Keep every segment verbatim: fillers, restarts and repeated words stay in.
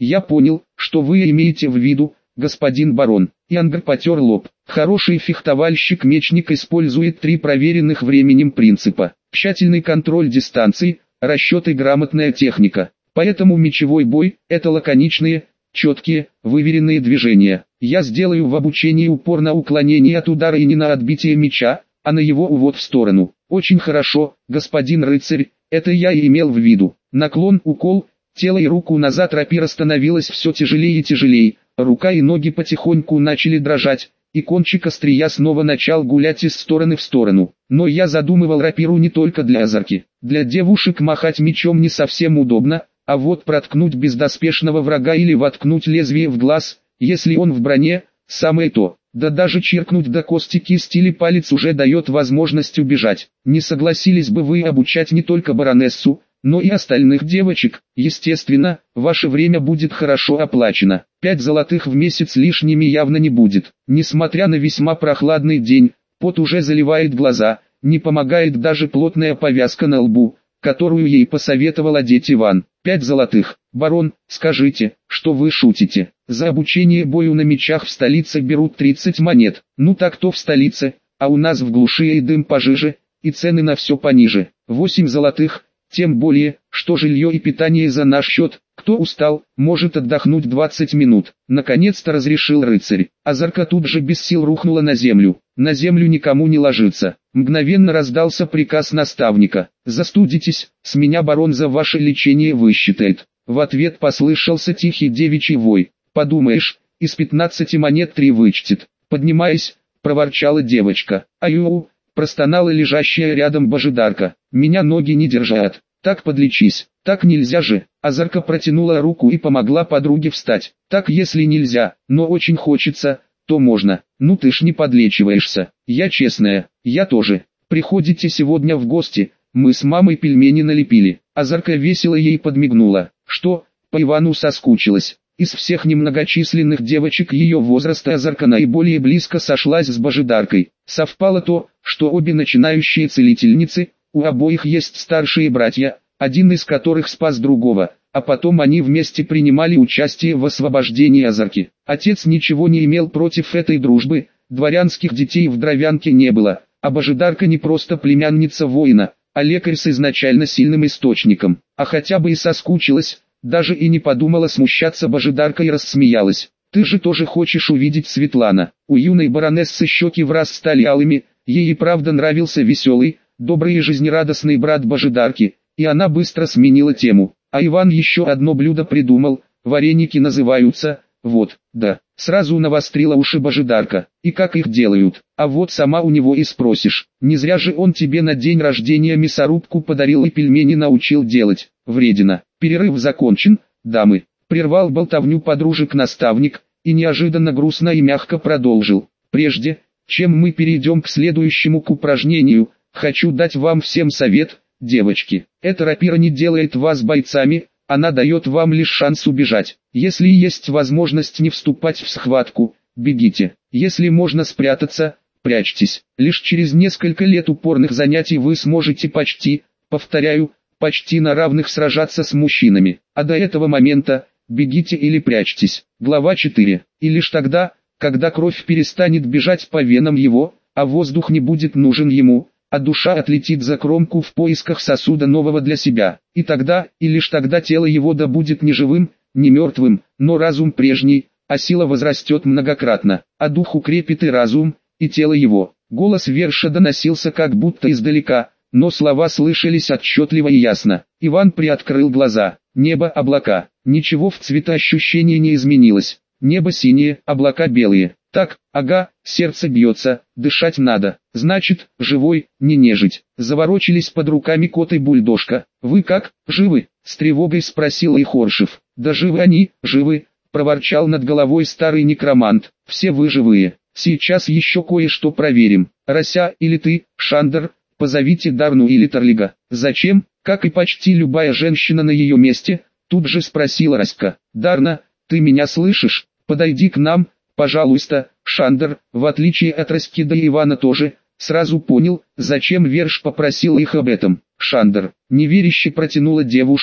Я понял, что вы имеете в виду, господин барон. Янгр потер лоб. Хороший фехтовальщик-мечник использует три проверенных временем принципа. Тщательный контроль дистанции, расчет и грамотная техника. Поэтому мечевой бой – это лаконичные, четкие, выверенные движения. Я сделаю в обучении упор на уклонение от удара и не на отбитие меча, а на его увод в сторону. Очень хорошо, господин рыцарь, это я и имел в виду. Наклон, укол, тело и руку назад. Рапира становилось все тяжелее и тяжелее, рука и ноги потихоньку начали дрожать, и кончик острия снова начал гулять из стороны в сторону. Но я задумывал рапиру не только для азарки. Для девушек махать мечом не совсем удобно, а вот проткнуть бездоспешного врага или воткнуть лезвие в глаз, если он в броне, самое то. Да даже чиркнуть до кости кисть или палец уже дает возможность убежать. Не согласились бы вы обучать не только баронессу, но и остальных девочек? Естественно, ваше время будет хорошо оплачено. Пять золотых в месяц лишними явно не будет. Несмотря на весьма прохладный день, пот уже заливает глаза, не помогает даже плотная повязка на лбу, которую ей посоветовал одеть Иван. Пять золотых. Барон, скажите, что вы шутите? За обучение бою на мечах в столице берут тридцать монет. Ну так то в столице, а у нас в глуши и дым пожиже, и цены на все пониже. Восемь золотых, тем более, что жилье и питание за наш счет. Кто устал, может отдохнуть двадцать минут. Наконец-то разрешил рыцарь. Азарка тут же без сил рухнула на землю. На землю никому не ложиться. Мгновенно раздался приказ наставника. «Застудитесь, с меня барон за ваше лечение высчитает». В ответ послышался тихий девичий вой. «Подумаешь, из пятнадцати монет три вычтет». Поднимаясь, проворчала девочка. «Аю!» – простонала лежащая рядом божедарка. «Меня ноги не держат. Так подлечись». «Так нельзя же». Азарка протянула руку и помогла подруге встать. «Так если нельзя, но очень хочется, то можно». «Ну ты ж не подлечиваешься». «Я честная, я тоже. Приходите сегодня в гости, мы с мамой пельмени налепили». Азарка весело ей подмигнула. «Что, по Ивану соскучилась?» Из всех немногочисленных девочек ее возраста Азарка наиболее близко сошлась с божедаркой. Совпало то, что обе начинающие целительницы, у обоих есть старшие братья, один из которых спас другого, а потом они вместе принимали участие в освобождении Азарки. Отец ничего не имел против этой дружбы, дворянских детей в Дровянке не было, а божедарка не просто племянница воина, а лекарь с изначально сильным источником. А хотя бы и соскучилась, даже и не подумала смущаться божедарка и рассмеялась. «Ты же тоже хочешь увидеть Светлана». У юной баронессы щеки враз стали алыми, ей и правда нравился веселый, добрый и жизнерадостный брат божедарки, и она быстро сменила тему. А Иван еще одно блюдо придумал, вареники называются, вот, да. Сразу навострила уши божедарка. И как их делают? А вот сама у него и спросишь. Не зря же он тебе на день рождения мясорубку подарил и пельмени научил делать. Вредина. Перерыв закончен, дамы. Прервал болтовню подружек наставник, и неожиданно грустно и мягко продолжил. Прежде, чем мы перейдем к следующему к упражнению, хочу дать вам всем совет, девочки. Эта рапира не делает вас бойцами, она дает вам лишь шанс убежать. Если есть возможность не вступать в схватку, бегите. Если можно спрятаться, прячьтесь. Лишь через несколько лет упорных занятий вы сможете почти, повторяю, почти на равных сражаться с мужчинами. А до этого момента, бегите или прячьтесь. Глава четыре. И лишь тогда, когда кровь перестанет бежать по венам его, а воздух не будет нужен ему, а душа отлетит за кромку в поисках сосуда нового для себя. И тогда, и лишь тогда тело его да будет не живым, не мертвым, но разум прежний, а сила возрастет многократно, а дух укрепит и разум, и тело его. Голос Верша доносился как будто издалека, но слова слышались отчетливо и ясно. Иван приоткрыл глаза. Небо, облака. Ничего в цветоощущении не изменилось. Небо синее, облака белые. Так, ага, сердце бьется, дышать надо. Значит, живой, не нежить. Заворочились под руками кот и бульдожка. Вы как, живы? С тревогой спросил Ихоршев. Да живы они, живы, проворчал над головой старый некромант. Все вы живые. Сейчас еще кое-что проверим. Рося или ты, Шандер, позовите Дарну или Тарлига. Зачем? Как и почти любая женщина на ее месте, тут же спросила Раська. Дарна, ты меня слышишь? Подойди к нам. Пожалуйста, Шандер, в отличие от Раськи да и Ивана тоже, сразу понял, зачем Верш попросил их об этом. Шандер, неверяще протянула девушка,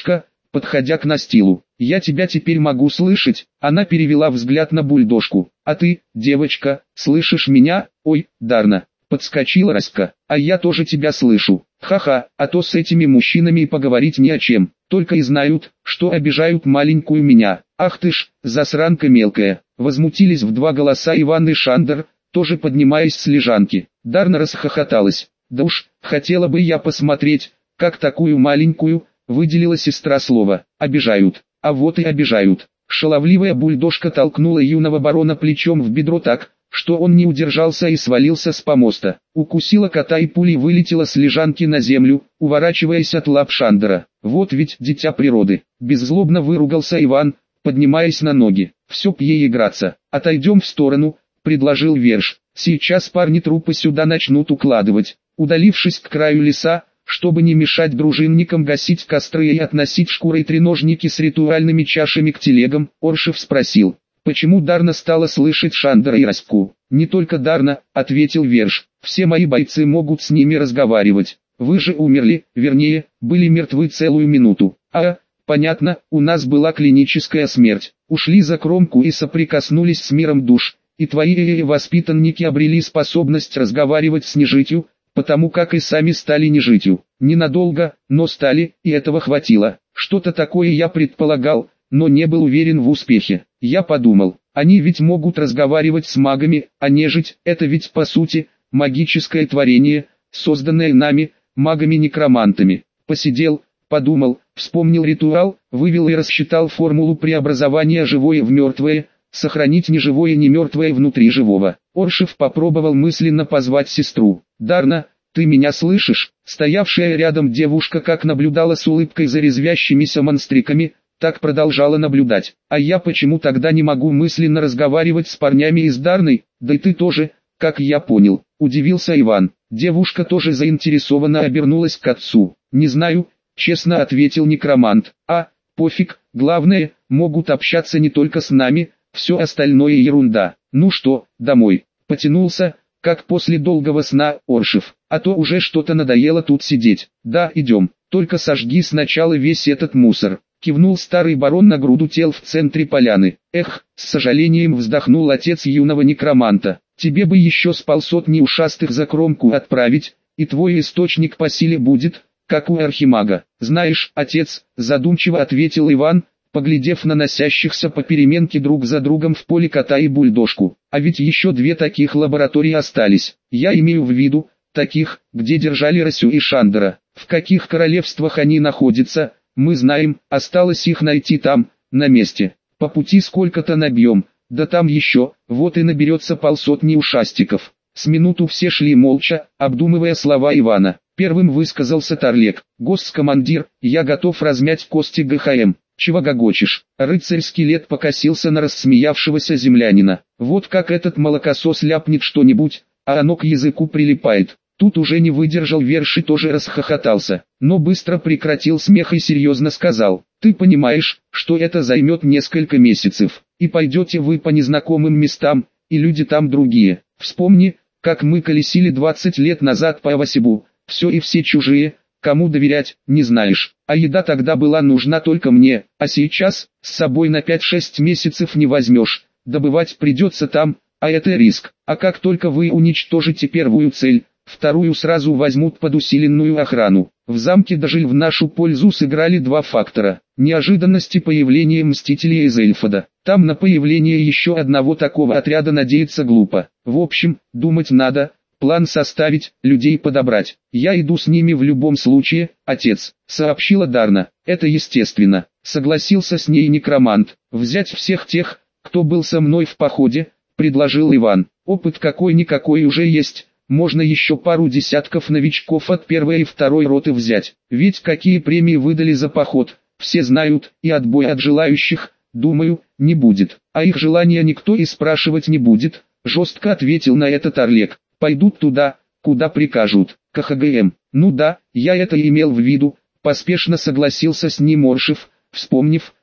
подходя к настилу. «Я тебя теперь могу слышать?» Она перевела взгляд на бульдожку. «А ты, девочка, слышишь меня?» «Ой, Дарна!» Подскочила Раська. «А я тоже тебя слышу. Ха-ха, а то с этими мужчинами и поговорить не о чем. Только и знают, что обижают маленькую меня. Ах ты ж, засранка мелкая!» Возмутились в два голоса Иван и Шандер, тоже поднимаясь с лежанки. Дарна расхохоталась. «Да уж, хотела бы я посмотреть, как такую маленькую», выделила сестра слово. «Обижают. А вот и обижают». Шаловливая бульдожка толкнула юного барона плечом в бедро так, что он не удержался и свалился с помоста. Укусила кота и пулей вылетела с лежанки на землю, уворачиваясь от лап Шандера. «Вот ведь дитя природы!» Беззлобно выругался Иван, поднимаясь на ноги. «Все б ей играться. Отойдем в сторону», — предложил Верш. «Сейчас парни трупы сюда начнут укладывать». Удалившись к краю леса, чтобы не мешать дружинникам гасить костры и относить шкурой треножники с ритуальными чашами к телегам, Оршев спросил, почему Дарна стала слышать Шандера и Раську. «Не только Дарна», — ответил Верш, — «все мои бойцы могут с ними разговаривать. Вы же умерли, вернее, были мертвы целую минуту». «А, понятно, у нас была клиническая смерть. Ушли за кромку и соприкоснулись с миром душ, и твои воспитанники обрели способность разговаривать с нежитью, потому как и сами стали нежитью. Ненадолго, но стали, и этого хватило. Что-то такое я предполагал, но не был уверен в успехе. Я подумал, они ведь могут разговаривать с магами, а нежить – это ведь по сути магическое творение, созданное нами, магами-некромантами. Посидел, подумал, вспомнил ритуал, вывел и рассчитал формулу преобразования живое в мертвое, сохранить неживое не мертвое внутри живого. Оршев попробовал мысленно позвать сестру. «Дарна, ты меня слышишь?» Стоявшая рядом девушка как наблюдала с улыбкой за резвящимися монстриками, так продолжала наблюдать. «А я почему тогда не могу мысленно разговаривать с парнями из Дарной? Да и ты тоже, как я понял», — удивился Иван. Девушка тоже заинтересованно обернулась к отцу. «Не знаю», — честно ответил некромант. «А, пофиг, главное, могут общаться не только с нами, все остальное ерунда. Ну что, домой?» Потянулся, как после долгого сна, Оршев. «А то уже что-то надоело тут сидеть». «Да, идем, только сожги сначала весь этот мусор», — кивнул старый барон на груду тел в центре поляны. «Эх», — с сожалением вздохнул отец юного некроманта, «тебе бы еще с полсотни ушастых за кромку отправить, и твой источник по силе будет, как у архимага». «Знаешь, отец», — задумчиво ответил Иван, поглядев на носящихся по переменке друг за другом в поле кота и бульдожку. «А ведь еще две таких лаборатории остались. Я имею в виду, таких, где держали Расю и Шандера. В каких королевствах они находятся, мы знаем, осталось их найти там, на месте. По пути сколько-то набьем, да там еще, вот и наберется полсотни ушастиков». С минуту все шли молча, обдумывая слова Ивана. Первым высказался Тарлек. «Госкомандир, я готов размять кости ГХМ». «Чего гогочешь?» Рыцарь-скелет покосился на рассмеявшегося землянина. «Вот как этот молокосос ляпнет что-нибудь, а оно к языку прилипает». Тут уже не выдержал Верш и тоже расхохотался, но быстро прекратил смех и серьезно сказал: «Ты понимаешь, что это займет несколько месяцев, и пойдете вы по незнакомым местам, и люди там другие. Вспомни, как мы колесили двадцать лет назад по Авасибу, все и все чужие, кому доверять, не знаешь, а еда тогда была нужна только мне, а сейчас, с собой на пять-шесть месяцев не возьмешь, добывать придется там, а это риск, а как только вы уничтожите первую цель, вторую сразу возьмут под усиленную охрану». В замке даже в нашу пользу сыграли два фактора: неожиданность и появление Мстителей из Эльфода. Там на появление еще одного такого отряда надеяться глупо. В общем, думать надо, план составить, людей подобрать. «Я иду с ними в любом случае, отец», — сообщила Дарна. «Это естественно», — согласился с ней некромант. «Взять всех тех, кто был со мной в походе», — предложил Иван. «Опыт какой-никакой уже есть. Можно еще пару десятков новичков от первой и второй роты взять. Ведь какие премии выдали за поход, все знают, и отбоя от желающих, думаю, не будет. А их желания никто и спрашивать не будет», — жестко ответил на это Тарлек. «Пойдут туда, куда прикажут, к ХГМ». «Ну да, я это имел в виду», — поспешно согласился с ним Оршев, вспомнив,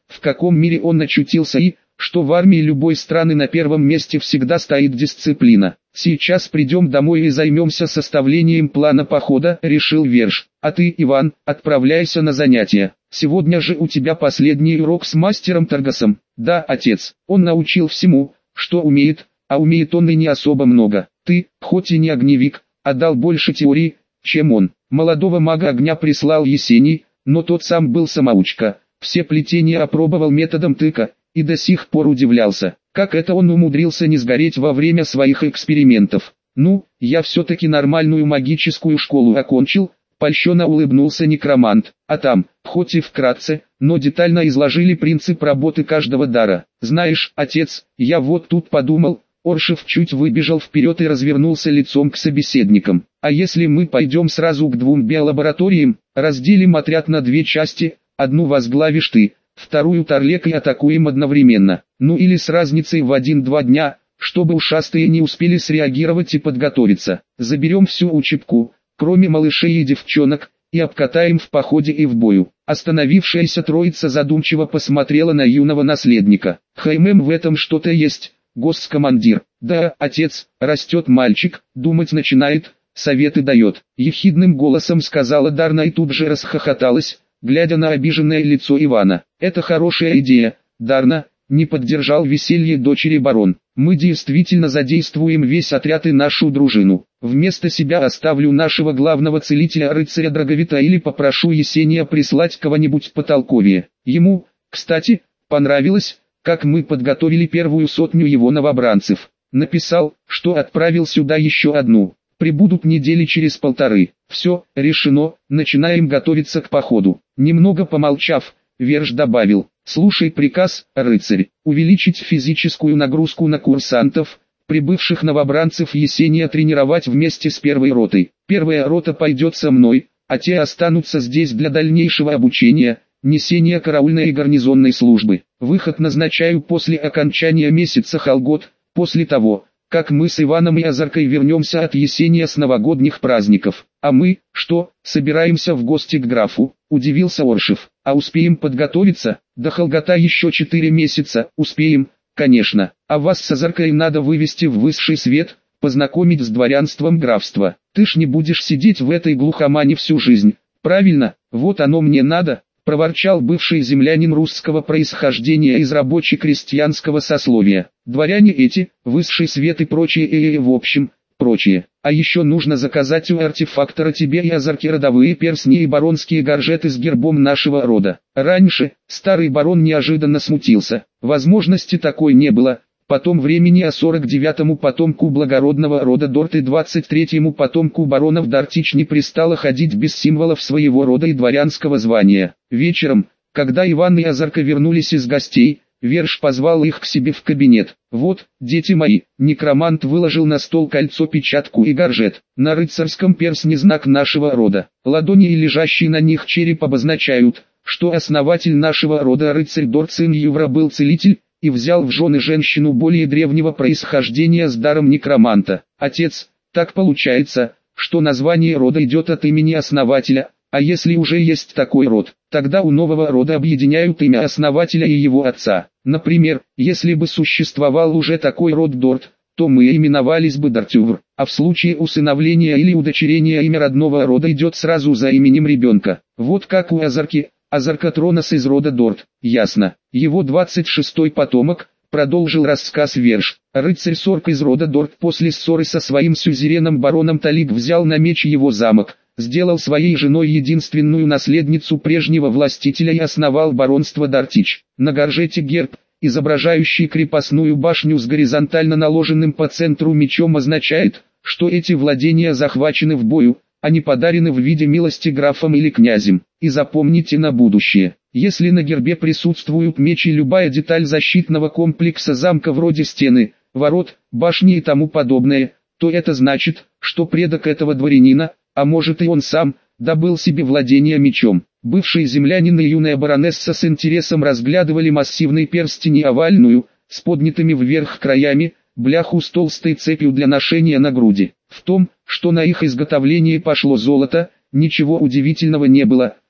в каком мире он очутился и, что в армии любой страны на первом месте всегда стоит дисциплина. «Сейчас придем домой и займемся составлением плана похода», — решил Верш. «А ты, Иван, отправляйся на занятия. Сегодня же у тебя последний урок с мастером Таргасом». «Да, отец, он научил всему, что умеет, а умеет он и не особо много. Ты, хоть и не огневик, отдал больше теории, чем он». Молодого мага огня прислал Есений, но тот сам был самоучка. Все плетения опробовал методом тыка, и до сих пор удивлялся, как это он умудрился не сгореть во время своих экспериментов. «Ну, я все-таки нормальную магическую школу окончил», — польщенно улыбнулся некромант. «А там, хоть и вкратце, но детально изложили принцип работы каждого дара. Знаешь, отец, я вот тут подумал». Оршев чуть выбежал вперед и развернулся лицом к собеседникам. «А если мы пойдем сразу к двум биолабораториям, разделим отряд на две части, одну возглавишь ты, вторую Тарлек и атакуем одновременно, ну или с разницей в один-два дня, чтобы ушастые не успели среагировать и подготовиться. Заберем всю учебку, кроме малышей и девчонок, и обкатаем в походе и в бою». Остановившаяся троица задумчиво посмотрела на юного наследника. «Хаймем, в этом что-то есть, госкомандир». «Да, отец, растет мальчик, думать начинает, советы дает», — ехидным голосом сказала Дарна и тут же расхохоталась, глядя на обиженное лицо Ивана. «Это хорошая идея, Дарна», — не поддержал веселье дочери барон. «Мы действительно задействуем весь отряд и нашу дружину. Вместо себя оставлю нашего главного целителя рыцаря Драговита или попрошу Есения прислать кого-нибудь потолковее. Ему, кстати, понравилось, как мы подготовили первую сотню его новобранцев. Написал, что отправил сюда еще одну. Прибудут недели через полторы. Все, решено, начинаем готовиться к походу». Немного помолчав, Верш добавил: «Слушай приказ, рыцарь, увеличить физическую нагрузку на курсантов, прибывших новобранцев Есения тренировать вместе с первой ротой. Первая рота пойдет со мной, а те останутся здесь для дальнейшего обучения, несения караульной и гарнизонной службы. Выход назначаю после окончания месяца Холгот, после того, как мы с Иваном и Азаркой вернемся от Есения с новогодних праздников». «А мы, что, собираемся в гости к графу?» – удивился Оршев. «А успеем подготовиться? До Холгота еще четыре месяца». «Успеем, конечно. А вас с Азаркой надо вывести в высший свет, познакомить с дворянством графства. Ты ж не будешь сидеть в этой глухомане всю жизнь, правильно? Вот оно мне надо», – проворчал бывший землянин русского происхождения из рабоче-крестьянского сословия. «Дворяне эти, высший свет и прочее, и, и в общем, прочее. А еще нужно заказать у артефактора тебе и Азарке родовые перстни и баронские горжеты с гербом нашего рода». Раньше, старый барон неожиданно смутился. Возможности такой не было. Потом времени о сорок девятому потомку благородного рода Дорт и двадцать третьему потомку баронов Дартич не пристало ходить без символов своего рода и дворянского звания. Вечером, когда Иван и Азарка вернулись из гостей, Верш позвал их к себе в кабинет. «Вот, дети мои», некромант выложил на стол кольцо-печатку и горжет. «На рыцарском перстне знак нашего рода. Ладони и лежащий на них череп обозначают, что основатель нашего рода рыцарь Дорт сын Ювра был целитель, и взял в жены женщину более древнего происхождения с даром некроманта. Отец, так получается, что название рода идет от имени основателя, а если уже есть такой род, тогда у нового рода объединяют имя основателя и его отца. Например, если бы существовал уже такой род Дорт, то мы именовались бы Дортювр, а в случае усыновления или удочерения имя родного рода идет сразу за именем ребенка. Вот как у Азарки, Азарка Тронос из рода Дорт. Ясно. Его двадцать шестой потомок, продолжил рассказ Верш. Рыцарь Сорк из рода Дорт после ссоры со своим сюзереном бароном Талик взял на меч его замок, сделал своей женой единственную наследницу прежнего властителя и основал баронство Дартич. На горжете герб, изображающий крепостную башню с горизонтально наложенным по центру мечом, означает, что эти владения захвачены в бою, а не подарены в виде милости графом или князем. И запомните на будущее, если на гербе присутствуют меч и любая деталь защитного комплекса замка вроде стены, ворот, башни и тому подобное, то это значит, что предок этого дворянина, а может и он сам, добыл себе владение мечом. Бывший землянин и юная баронесса с интересом разглядывали массивный перстень и овальную, с поднятыми вверх краями, бляху с толстой цепью для ношения на груди. В том, что на их изготовление пошло золото, ничего удивительного не было.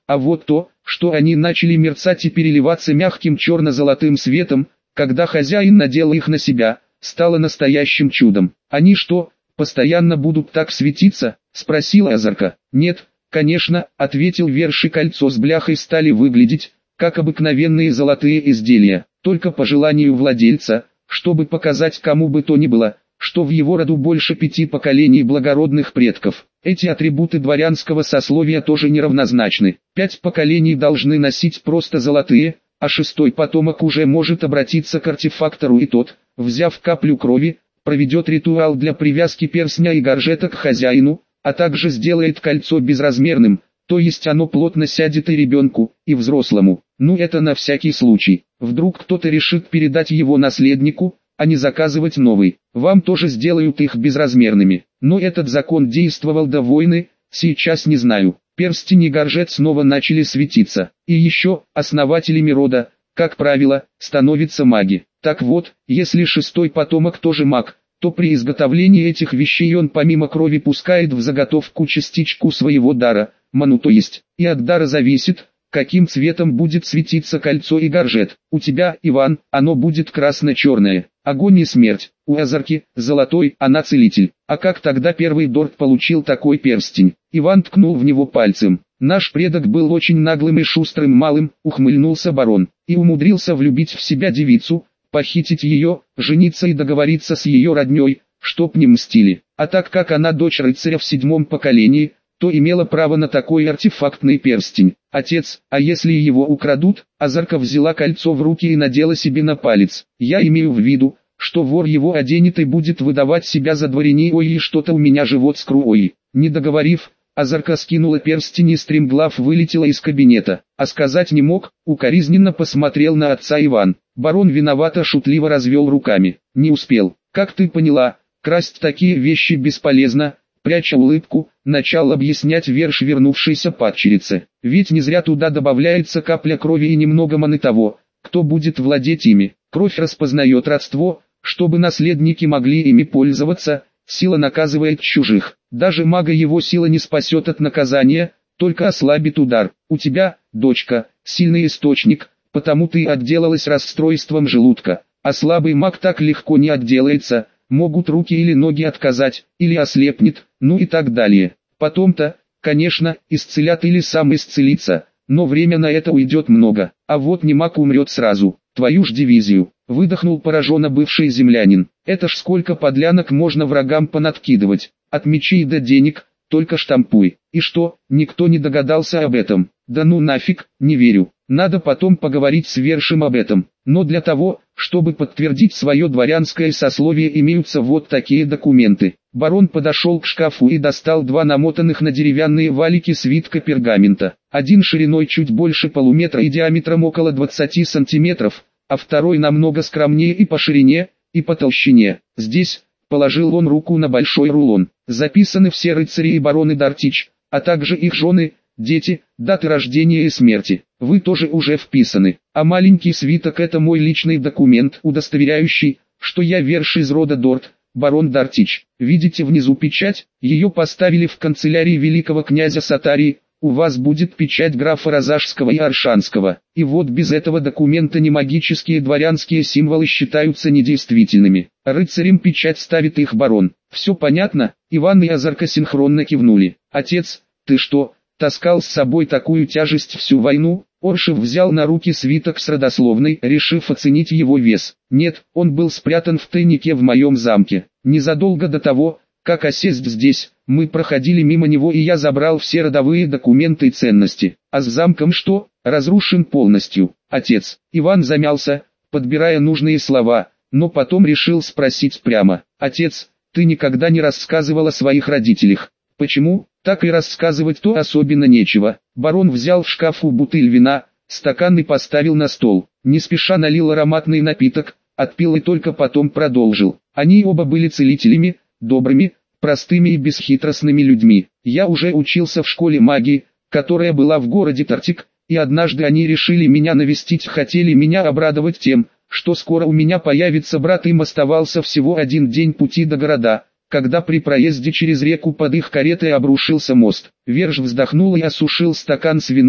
А вот то, что они начали мерцать и переливаться мягким черно-золотым светом, когда хозяин надел их на себя, стало настоящим чудом. «Они что, постоянно будут так светиться?» — спросила Азарка. «Нет, конечно», — ответил Верши. «Кольцо с бляхой стали выглядеть, как обыкновенные золотые изделия, только по желанию владельца, чтобы показать кому бы то ни было, что в его роду больше пяти поколений благородных предков. Эти атрибуты дворянского сословия тоже неравнозначны. Пять поколений должны носить просто золотые, а шестой потомок уже может обратиться к артефактору, и тот, взяв каплю крови, проведет ритуал для привязки перстня и горжета к хозяину, а также сделает кольцо безразмерным, то есть оно плотно сядет и ребенку, и взрослому. Ну это на всякий случай. Вдруг кто-то решит передать его наследнику, а не заказывать новый. Вам тоже сделают их безразмерными. Но этот закон действовал до войны, сейчас не знаю. Перстень и горжет снова начали светиться. И еще, основателями рода, как правило, становятся маги. Так вот, если шестой потомок тоже маг, то при изготовлении этих вещей он помимо крови пускает в заготовку частичку своего дара, ману, то есть, и от дара зависит, каким цветом будет светиться кольцо и горжет. У тебя, Иван, оно будет красно-черное. Огонь и смерть. У Азарки, золотой, она целитель. А как тогда первый Дорт получил такой перстень? Иван ткнул в него пальцем. Наш предок был очень наглым и шустрым малым, ухмыльнулся барон, и умудрился влюбить в себя девицу, похитить ее, жениться и договориться с ее родней, чтоб не мстили. А так как она дочь рыцаря в седьмом поколении, то имела право на такой артефактный перстень. Отец, а если его украдут? Азарка взяла кольцо в руки и надела себе на палец. Я имею в виду, что вор его оденет и будет выдавать себя за дворянина. Ой, и что-то у меня живот скру. Не договорив, Азарка скинула перстень и стремглав вылетела из кабинета. А сказать не мог, укоризненно посмотрел на отца Иван. Барон виновато шутливо развел руками. Не успел. Как ты поняла, красть такие вещи бесполезно. Пряча улыбку, начал объяснять Верш вернувшейся падчерице. Ведь не зря туда добавляется капля крови и немного маны того, кто будет владеть ими. Кровь распознает родство, чтобы наследники могли ими пользоваться, сила наказывает чужих. Даже мага его сила не спасет от наказания, только ослабит удар. У тебя, дочка, сильный источник, потому ты отделалась расстройством желудка, а слабый маг так легко не отделается. Могут руки или ноги отказать, или ослепнет, ну и так далее. Потом-то, конечно, исцелят или сам исцелится, но время на это уйдет много. А вот не маг умрет сразу. Твою ж дивизию. Выдохнул пораженно бывший землянин. Это ж сколько подлянок можно врагам понадкидывать. От мечей до денег, только штампуй. И что, никто не догадался об этом? Да ну нафиг, не верю. Надо потом поговорить с Вершем об этом. Но для того, чтобы подтвердить свое дворянское сословие, имеются вот такие документы. Барон подошел к шкафу и достал два намотанных на деревянные валики свитка пергамента. Один шириной чуть больше полуметра и диаметром около двадцати сантиметров, а второй намного скромнее и по ширине, и по толщине. Здесь, положил он руку на большой рулон, записаны все рыцари и бароны Дартич, а также их жены, дети, даты рождения и смерти. Вы тоже уже вписаны, а маленький свиток — это мой личный документ, удостоверяющий, что я Верш из рода Дорт, барон Дартич. Видите внизу печать? Ее поставили в канцелярии великого князя Сатарии. У вас будет печать графа Розажского и Аршанского. И вот без этого документа ни магические дворянские символы считаются недействительными. Рыцарем печать ставит их барон. Все понятно? Иван и Азарка синхронно кивнули. Отец, ты что, таскал с собой такую тяжесть всю войну? Оршев взял на руки свиток с родословной, решив оценить его вес. Нет, он был спрятан в тайнике в моем замке. Незадолго до того, как осесть здесь, мы проходили мимо него, и я забрал все родовые документы и ценности. А с замком что? Разрушен полностью. Отец. Иван замялся, подбирая нужные слова, но потом решил спросить прямо. Отец, ты никогда не рассказывал о своих родителях. Почему? Так и рассказывать-то особенно нечего. Барон взял в шкафу бутыль вина, стакан и поставил на стол. Не спеша налил ароматный напиток, отпил и только потом продолжил. Они оба были целителями, добрыми, простыми и бесхитростными людьми. Я уже учился в школе магии, которая была в городе Тартик, и однажды они решили меня навестить, хотели меня обрадовать тем, что скоро у меня появится брат. Им оставался всего один день пути до города, когда при проезде через реку под их каретой обрушился мост. Верш вздохнул и осушил стакан с вином,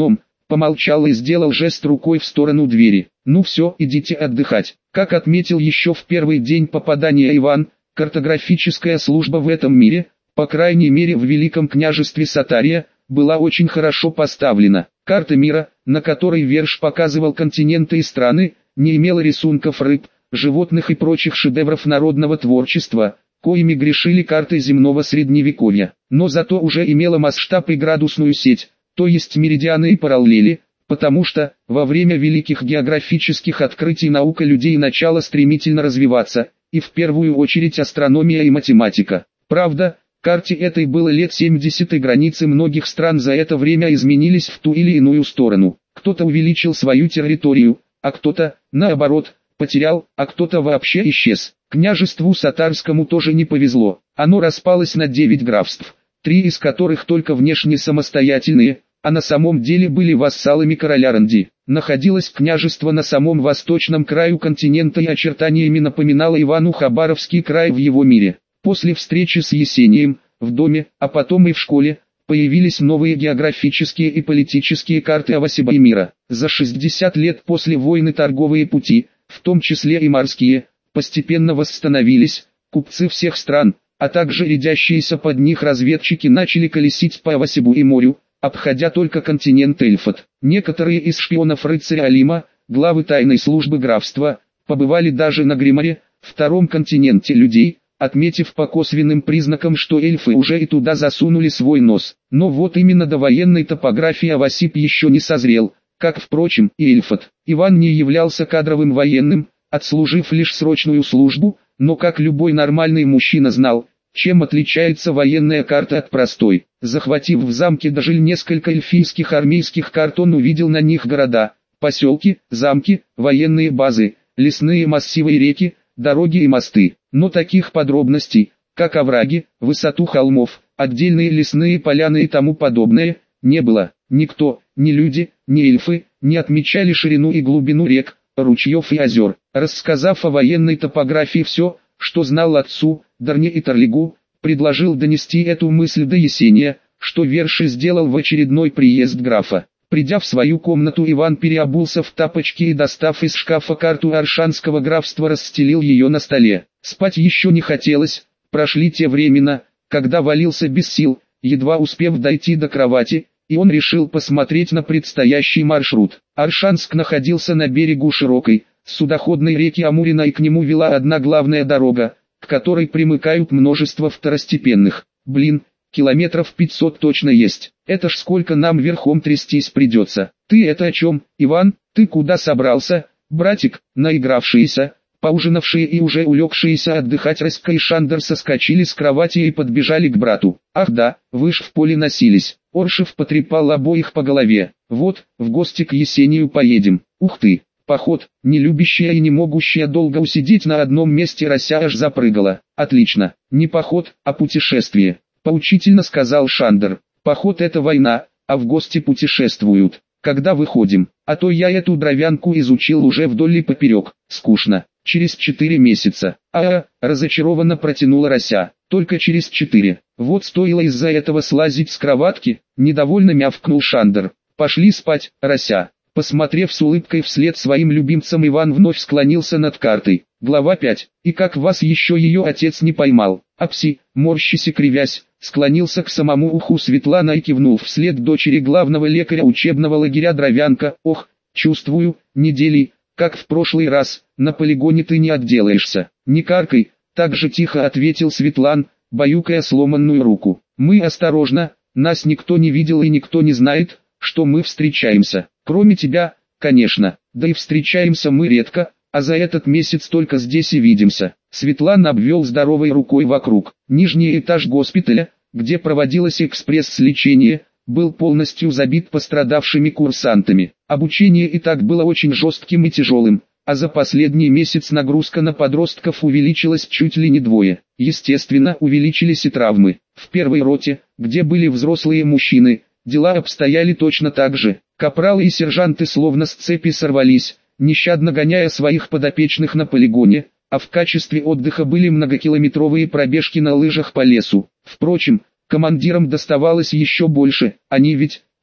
помолчал и сделал жест рукой в сторону двери. «Ну все, идите отдыхать». Как отметил еще в первый день попадания Иван, картографическая служба в этом мире, по крайней мере в Великом княжестве Сатария, была очень хорошо поставлена. Карта мира, на которой Верш показывал континенты и страны, не имела рисунков рыб, животных и прочих шедевров народного творчества, коими грешили карты земного средневековья, но зато уже имела масштаб и градусную сеть, то есть меридианы и параллели, потому что, во время великих географических открытий наука людей начала стремительно развиваться, и в первую очередь астрономия и математика. Правда, карте этой было лет семьдесят, и границы многих стран за это время изменились в ту или иную сторону. Кто-то увеличил свою территорию, а кто-то, наоборот, потерял, а кто-то вообще исчез. Княжеству Сатарскому тоже не повезло. Оно распалось на девять графств, три из которых только внешне самостоятельные, а на самом деле были вассалами короля Ранди. Находилось княжество на самом восточном краю континента и очертаниями напоминало Ивану Хабаровский край в его мире. После встречи с Есением, в доме, а потом и в школе, появились новые географические и политические карты Авасиба и мира. За шестьдесят лет после войны торговые пути, в том числе и морские, постепенно восстановились, купцы всех стран, а также рядящиеся под них разведчики начали колесить по Авасибу и морю, обходя только континент Эльфот. Некоторые из шпионов рыцаря Алима, главы тайной службы графства, побывали даже на Гриморе, втором континенте людей, отметив по косвенным признакам, что эльфы уже и туда засунули свой нос. Но вот именно до военной топографии Авасип еще не созрел, как, впрочем, и Эльфот. Иван не являлся кадровым военным, отслужив лишь срочную службу, но как любой нормальный мужчина знал, чем отличается военная карта от простой. Захватив в замке Дожиль несколько эльфийских армейских карт, он увидел на них города, поселки, замки, военные базы, лесные массивы и реки, дороги и мосты. Но таких подробностей, как овраги, высоту холмов, отдельные лесные поляны и тому подобное, не было. Никто, ни люди, ни эльфы, не отмечали ширину и глубину рек, ручьев и озер. Рассказав о военной топографии все, что знал отцу, Дарне и Тарлигу, предложил донести эту мысль до Есения, что Верш и сделал в очередной приезд графа. Придя в свою комнату, Иван переобулся в тапочки и, достав из шкафа карту Аршанского графства, расстелил ее на столе. Спать еще не хотелось, прошли те времена, когда валился без сил, едва успев дойти до кровати, и он решил посмотреть на предстоящий маршрут. Аршанск находился на берегу широкой, судоходной реки Амурина, и к нему вела одна главная дорога, к которой примыкают множество второстепенных. Блин, километров пятьсот точно есть. Это ж сколько нам верхом трястись придется. Ты это о чем, Иван? Ты куда собрался, братик? Наигравшиеся, поужинавшие и уже улегшиеся отдыхать Раська и Шандер соскочили с кровати и подбежали к брату. Ах да, вы ж в поле носились. Оршев потрепал обоих по голове. Вот, в гости к Есению поедем. Ух ты! Поход, не любящая и не могущая долго усидеть на одном месте Рася аж запрыгала. Отлично, не поход, а путешествие. Поучительно сказал Шандер. Поход — это война, а в гости путешествуют. Когда выходим? А то я эту дровянку изучил уже вдоль и поперек. Скучно. Через четыре месяца. А-а, разочарованно протянула Рася. Только через четыре. Вот стоило из-за этого слазить с кроватки, недовольно мявкнул Шандер. Пошли спать, Рася. Посмотрев с улыбкой вслед своим любимцам, Иван вновь склонился над картой. Глава пять. И как вас еще ее отец не поймал? Апси, морщись и кривясь, склонился к самому уху Светлана и кивнул вслед дочери главного лекаря учебного лагеря Дровянка. Ох, чувствую, недели, как в прошлый раз, на полигоне ты не отделаешься. Не каркай, так же тихо ответил Светлан, баюкая сломанную руку. Мы осторожно, нас никто не видел и никто не знает, что мы встречаемся. Кроме тебя, конечно, да и встречаемся мы редко, а за этот месяц только здесь и видимся. Светлан обвел здоровой рукой вокруг. Нижний этаж госпиталя, где проводилось экспресс-лечение, был полностью забит пострадавшими курсантами. Обучение и так было очень жестким и тяжелым, а за последний месяц нагрузка на подростков увеличилась чуть ли не двое. Естественно, увеличились и травмы. В первой роте, где были взрослые мужчины, дела обстояли точно так же. Капралы и сержанты словно с цепи сорвались, нещадно гоняя своих подопечных на полигоне, а в качестве отдыха были многокилометровые пробежки на лыжах по лесу. Впрочем, командирам доставалось еще больше, они ведь,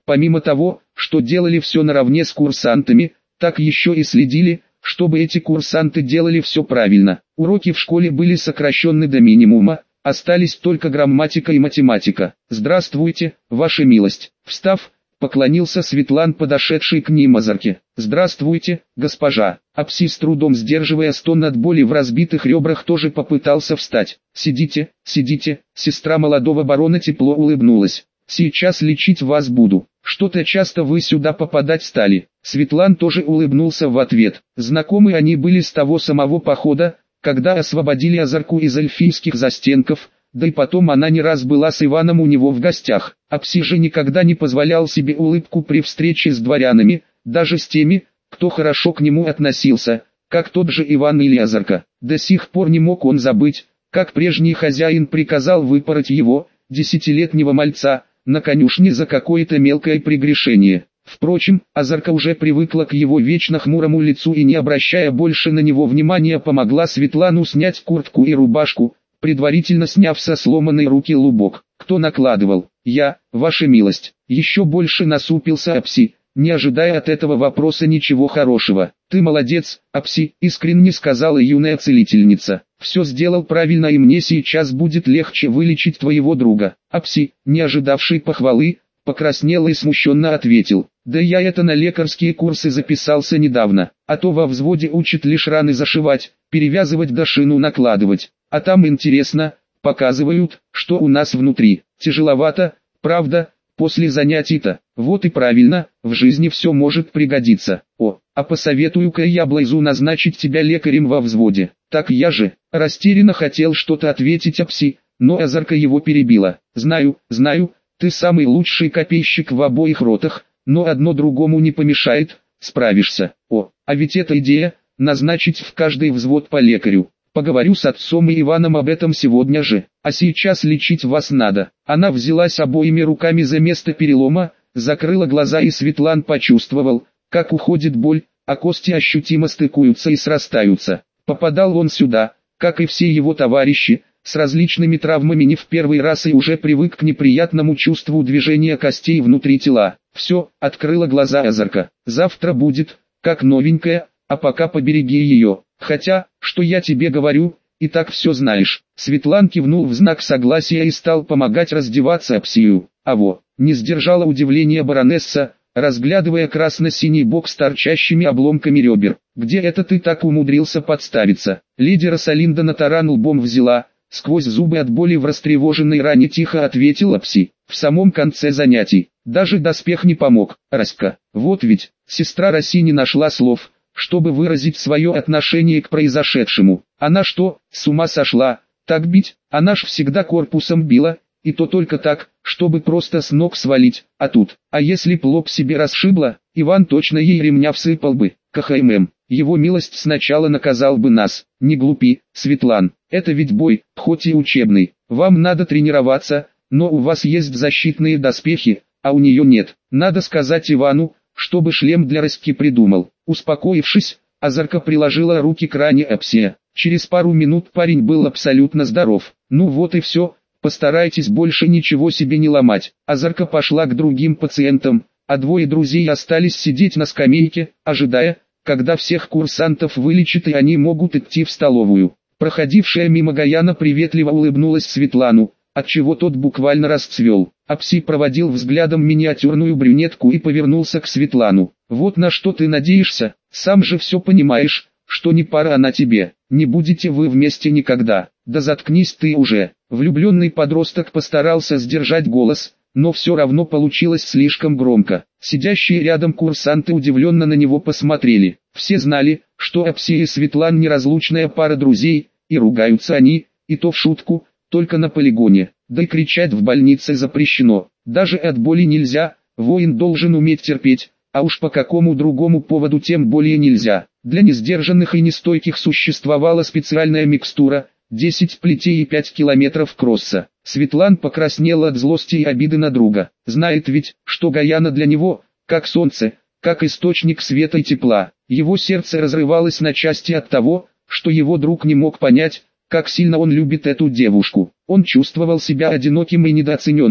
Помимо того, что делали все наравне с курсантами, так еще и следили, чтобы эти курсанты делали все правильно. Уроки в школе были сокращены до минимума, остались только грамматика и математика. «Здравствуйте, ваша милость!» Встав, поклонился Светлан, подошедший к ним Азарке. «Здравствуйте, госпожа!» Апси, с трудом сдерживая стон от боли в разбитых ребрах, тоже попытался встать. «Сидите, сидите!» Сестра молодого барона тепло улыбнулась. «Сейчас лечить вас буду. Что-то часто вы сюда попадать стали». Светлан тоже улыбнулся в ответ. Знакомы они были с того самого похода, когда освободили Азарку из эльфийских застенков, да и потом она не раз была с Иваном у него в гостях. Апси же никогда не позволял себе улыбку при встрече с дворянами, даже с теми, кто хорошо к нему относился, как тот же Иван или Азарка. До сих пор не мог он забыть, как прежний хозяин приказал выпороть его, десятилетнего мальца, на конюшне за какое-то мелкое прегрешение. Впрочем, Азарка уже привыкла к его вечно хмурому лицу и, не обращая больше на него внимания, помогла Светлану снять куртку и рубашку, предварительно сняв со сломанной руки лубок. «Кто накладывал?» «Я, ваша милость». Еще больше насупился Апси, не ожидая от этого вопроса ничего хорошего. «Ты молодец, Апси», — искренне сказала юная целительница. «Все сделал правильно, и мне сейчас будет легче вылечить твоего друга». Апси, не ожидавший похвалы, покраснел и смущенно ответил: «Да я это на лекарские курсы записался недавно, а то во взводе учат лишь раны зашивать, перевязывать да шину накладывать, а там интересно, показывают, что у нас внутри. Тяжеловато, правда, после занятий-то. Вот и правильно, в жизни все может пригодиться. О, а посоветую-ка я Блайзу назначить тебя лекарем во взводе». «Так я же», растерянно хотел что-то ответить Апси, но Азарка его перебила. «Знаю, знаю, ты самый лучший копейщик в обоих ротах, но одно другому не помешает, справишься. О, а ведь эта идея, назначить в каждый взвод по лекарю. Поговорю с отцом и Иваном об этом сегодня же, а сейчас лечить вас надо». Она взялась обоими руками за место перелома, закрыла глаза, и Светлан почувствовал, как уходит боль, а кости ощутимо стыкуются и срастаются. Попадал он сюда, как и все его товарищи, с различными травмами не в первый раз, и уже привык к неприятному чувству движения костей внутри тела. «Все», — открыла глаза Азарка, — «завтра будет, как новенькая, а пока побереги ее. Хотя, что я тебе говорю, и так все знаешь». Светлан кивнул в знак согласия и стал помогать раздеваться Апсию. «Аво», — не сдержала удивления баронесса, разглядывая красно-синий бок с торчащими обломками ребер. «Где это ты так умудрился подставиться?» Леди Росалинда на таран лбом взяла, сквозь зубы от боли в растревоженной ране тихо ответил Апси. «В самом конце занятий. Даже доспех не помог, Раська. Вот ведь». Сестра Роси не нашла слов, чтобы выразить свое отношение к произошедшему. «Она что, с ума сошла? Так бить? Она ж всегда корпусом била, и то только так, чтобы просто с ног свалить, а тут, а если б лоб себе расшибла, Иван точно ей ремня всыпал бы. КХММ, его милость сначала наказал бы нас». «Не глупи, Светлан, это ведь бой, хоть и учебный, вам надо тренироваться, но у вас есть защитные доспехи, а у нее нет. Надо сказать Ивану, чтобы шлем для Раськи придумал». Успокоившись, Азарка приложила руки к ране Апсия. Через пару минут парень был абсолютно здоров. «Ну вот и все. Постарайтесь больше ничего себе не ломать». Азарка пошла к другим пациентам, а двое друзей остались сидеть на скамейке, ожидая, когда всех курсантов вылечат и они могут идти в столовую. Проходившая мимо Гаяна приветливо улыбнулась Светлану, отчего тот буквально расцвел. Апси проводил взглядом миниатюрную брюнетку и повернулся к Светлану. «Вот на что ты надеешься, сам же все понимаешь, что не пара она тебе, не будете вы вместе никогда». «Да заткнись ты уже». Влюбленный подросток постарался сдержать голос, но все равно получилось слишком громко. Сидящие рядом курсанты удивленно на него посмотрели. Все знали, что Апси и Светлан неразлучная пара друзей, и ругаются они, и то в шутку, только на полигоне. Да и кричать в больнице запрещено. Даже от боли нельзя, воин должен уметь терпеть, а уж по какому другому поводу тем более нельзя. Для несдержанных и нестойких существовала специальная микстура, десять плетей и пять километров кросса. Светлан покраснел от злости и обиды на друга. Знает ведь, что Гаяна для него, как солнце, как источник света и тепла. Его сердце разрывалось на части от того, что его друг не мог понять, как сильно он любит эту девушку. Он чувствовал себя одиноким и недооцененным,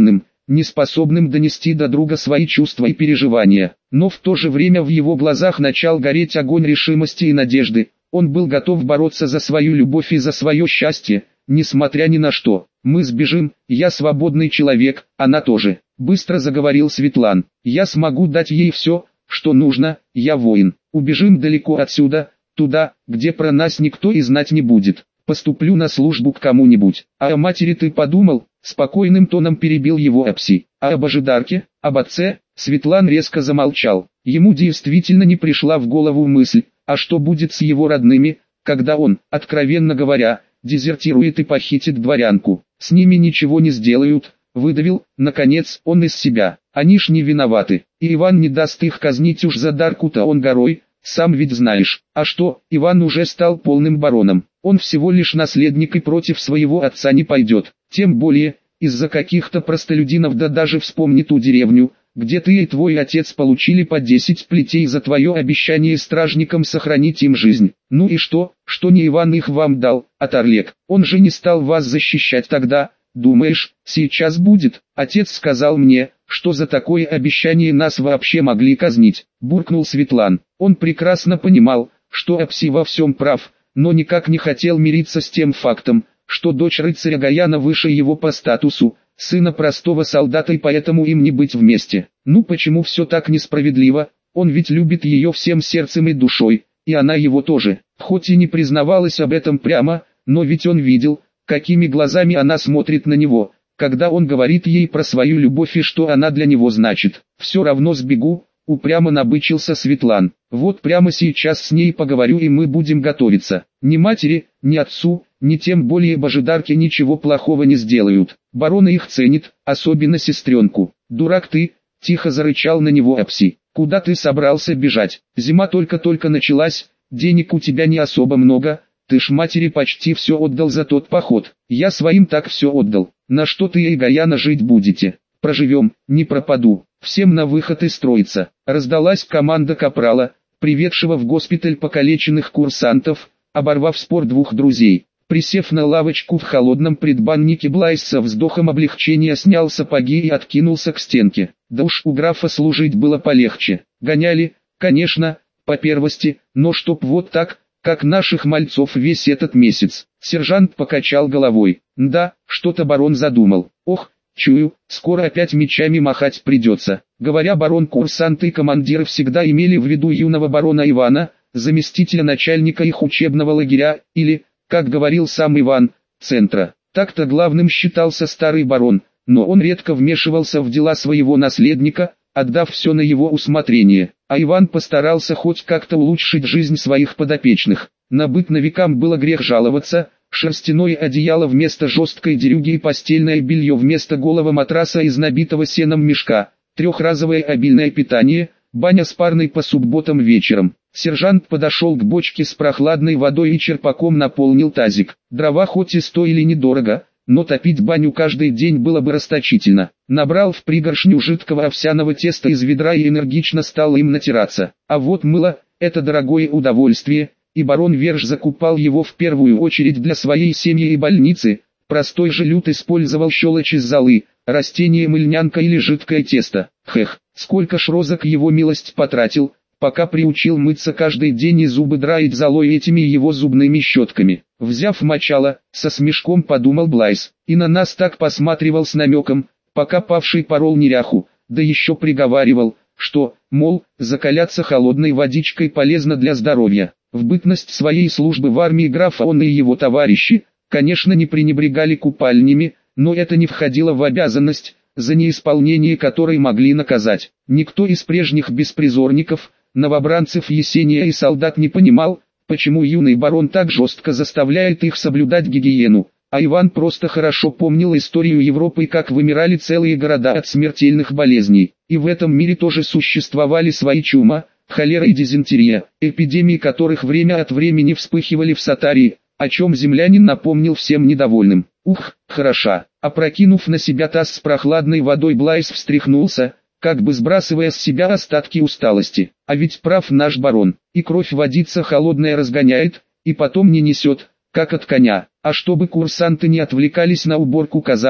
неспособным донести до друга свои чувства и переживания. Но в то же время в его глазах начал гореть огонь решимости и надежды. Он был готов бороться за свою любовь и за свое счастье, несмотря ни на что. «Мы сбежим, я свободный человек, она тоже», — быстро заговорил Светлан. «Я смогу дать ей все, что нужно, я воин. Убежим далеко отсюда, туда, где про нас никто и знать не будет. Поступлю на службу к кому-нибудь. А о матери ты подумал?» Спокойным тоном перебил его Апси. «А об Ажидарке, об отце?» Светлан резко замолчал. Ему действительно не пришла в голову мысль, а что будет с его родными, когда он, откровенно говоря, дезертирует и похитит дворянку. С ними ничего не сделают, выдавил, наконец, он из себя. Они ж не виноваты, и Иван не даст их казнить уж за Дарку-то он горой, сам ведь знаешь. А что, Иван уже стал полным бароном, он всего лишь наследник и против своего отца не пойдет. Тем более, из-за каких-то простолюдинов, да даже вспомни ту деревню, где ты и твой отец получили по десять плетей за твое обещание стражникам сохранить им жизнь. Ну и что, что не Иван их вам дал, а Тарлек? Он же не стал вас защищать тогда. Думаешь, сейчас будет? Отец сказал мне, что за такое обещание нас вообще могли казнить, буркнул Светлан. Он прекрасно понимал, что Апси во всем прав, но никак не хотел мириться с тем фактом, что дочь рыцаря Гаяна выше его по статусу, сына простого солдата, и поэтому им не быть вместе. Ну почему все так несправедливо? Он ведь любит ее всем сердцем и душой, и она его тоже. Хоть и не признавалась об этом прямо, но ведь он видел, какими глазами она смотрит на него, когда он говорит ей про свою любовь и что она для него значит. «Все равно сбегу», — упрямо набычился Светлан. «Вот прямо сейчас с ней поговорю, и мы будем готовиться. Ни матери, ни отцу, ни тем более Божидарке ничего плохого не сделают. Барон их ценит, особенно сестренку». «Дурак ты», — тихо зарычал на него Апси. «Куда ты собрался бежать? Зима только-только началась, денег у тебя не особо много, ты ж матери почти все отдал за тот поход». «Я своим так все отдал. На что ты и Гаяна жить будете? Проживем, не пропаду. Всем на выход и строиться». Раздалась команда капрала, приведшего в госпиталь покалеченных курсантов, оборвав спор двух друзей. Присев на лавочку в холодном предбаннике, Блайс со вздохом облегчения снял сапоги и откинулся к стенке. Да уж у графа служить было полегче. Гоняли, конечно, по первости, но чтоб вот так, как наших мальцов весь этот месяц. Сержант покачал головой. Да, что-то барон задумал. Ох, чую, скоро опять мечами махать придется. Говоря барон, курсанты и командиры всегда имели в виду юного барона Ивана, заместителя начальника их учебного лагеря, или, как говорил сам Иван, центра. Так-то главным считался старый барон, но он редко вмешивался в дела своего наследника, отдав все на его усмотрение. А Иван постарался хоть как-то улучшить жизнь своих подопечных. На быт новикам было грех жаловаться. Шерстяное одеяло вместо жесткой дерюги и постельное белье вместо голого матраса из набитого сеном мешка, трехразовое обильное питание, баня с парной по субботам вечером. Сержант подошел к бочке с прохладной водой и черпаком наполнил тазик. Дрова хоть и стоили недорого, но топить баню каждый день было бы расточительно. Набрал в пригоршню жидкого овсяного теста из ведра и энергично стал им натираться. А вот мыло – это дорогое удовольствие, и барон Верш закупал его в первую очередь для своей семьи и больницы. Простой же люд использовал щелочь из золы, растение мыльнянка или жидкое тесто. Хех, сколько ж розок его милость потратил, пока приучил мыться каждый день и зубы драить золой этими его зубными щетками. Взяв мочало, со смешком подумал Блайс, и на нас так посматривал с намеком, пока павший порол неряху, да еще приговаривал, что, мол, закаляться холодной водичкой полезно для здоровья. В бытность своей службы в армии графа он и его товарищи, конечно, не пренебрегали купальнями, но это не входило в обязанность, за неисполнение которой могли наказать. Никто из прежних беспризорников, новобранцев Есения и солдат не понимал, почему юный барон так жестко заставляет их соблюдать гигиену, а Иван просто хорошо помнил историю Европы и как вымирали целые города от смертельных болезней. И в этом мире тоже существовали свои чума, холера и дизентерия, эпидемии которых время от времени вспыхивали в Сатарии, о чем землянин напомнил всем недовольным. Ух, хороша. Опрокинув на себя таз с прохладной водой, Блайс встряхнулся, как бы сбрасывая с себя остатки усталости. А ведь прав наш барон, и кровь водица холодная разгоняет, и потом не несет, как от коня. А чтобы курсанты не отвлекались на уборку казарм,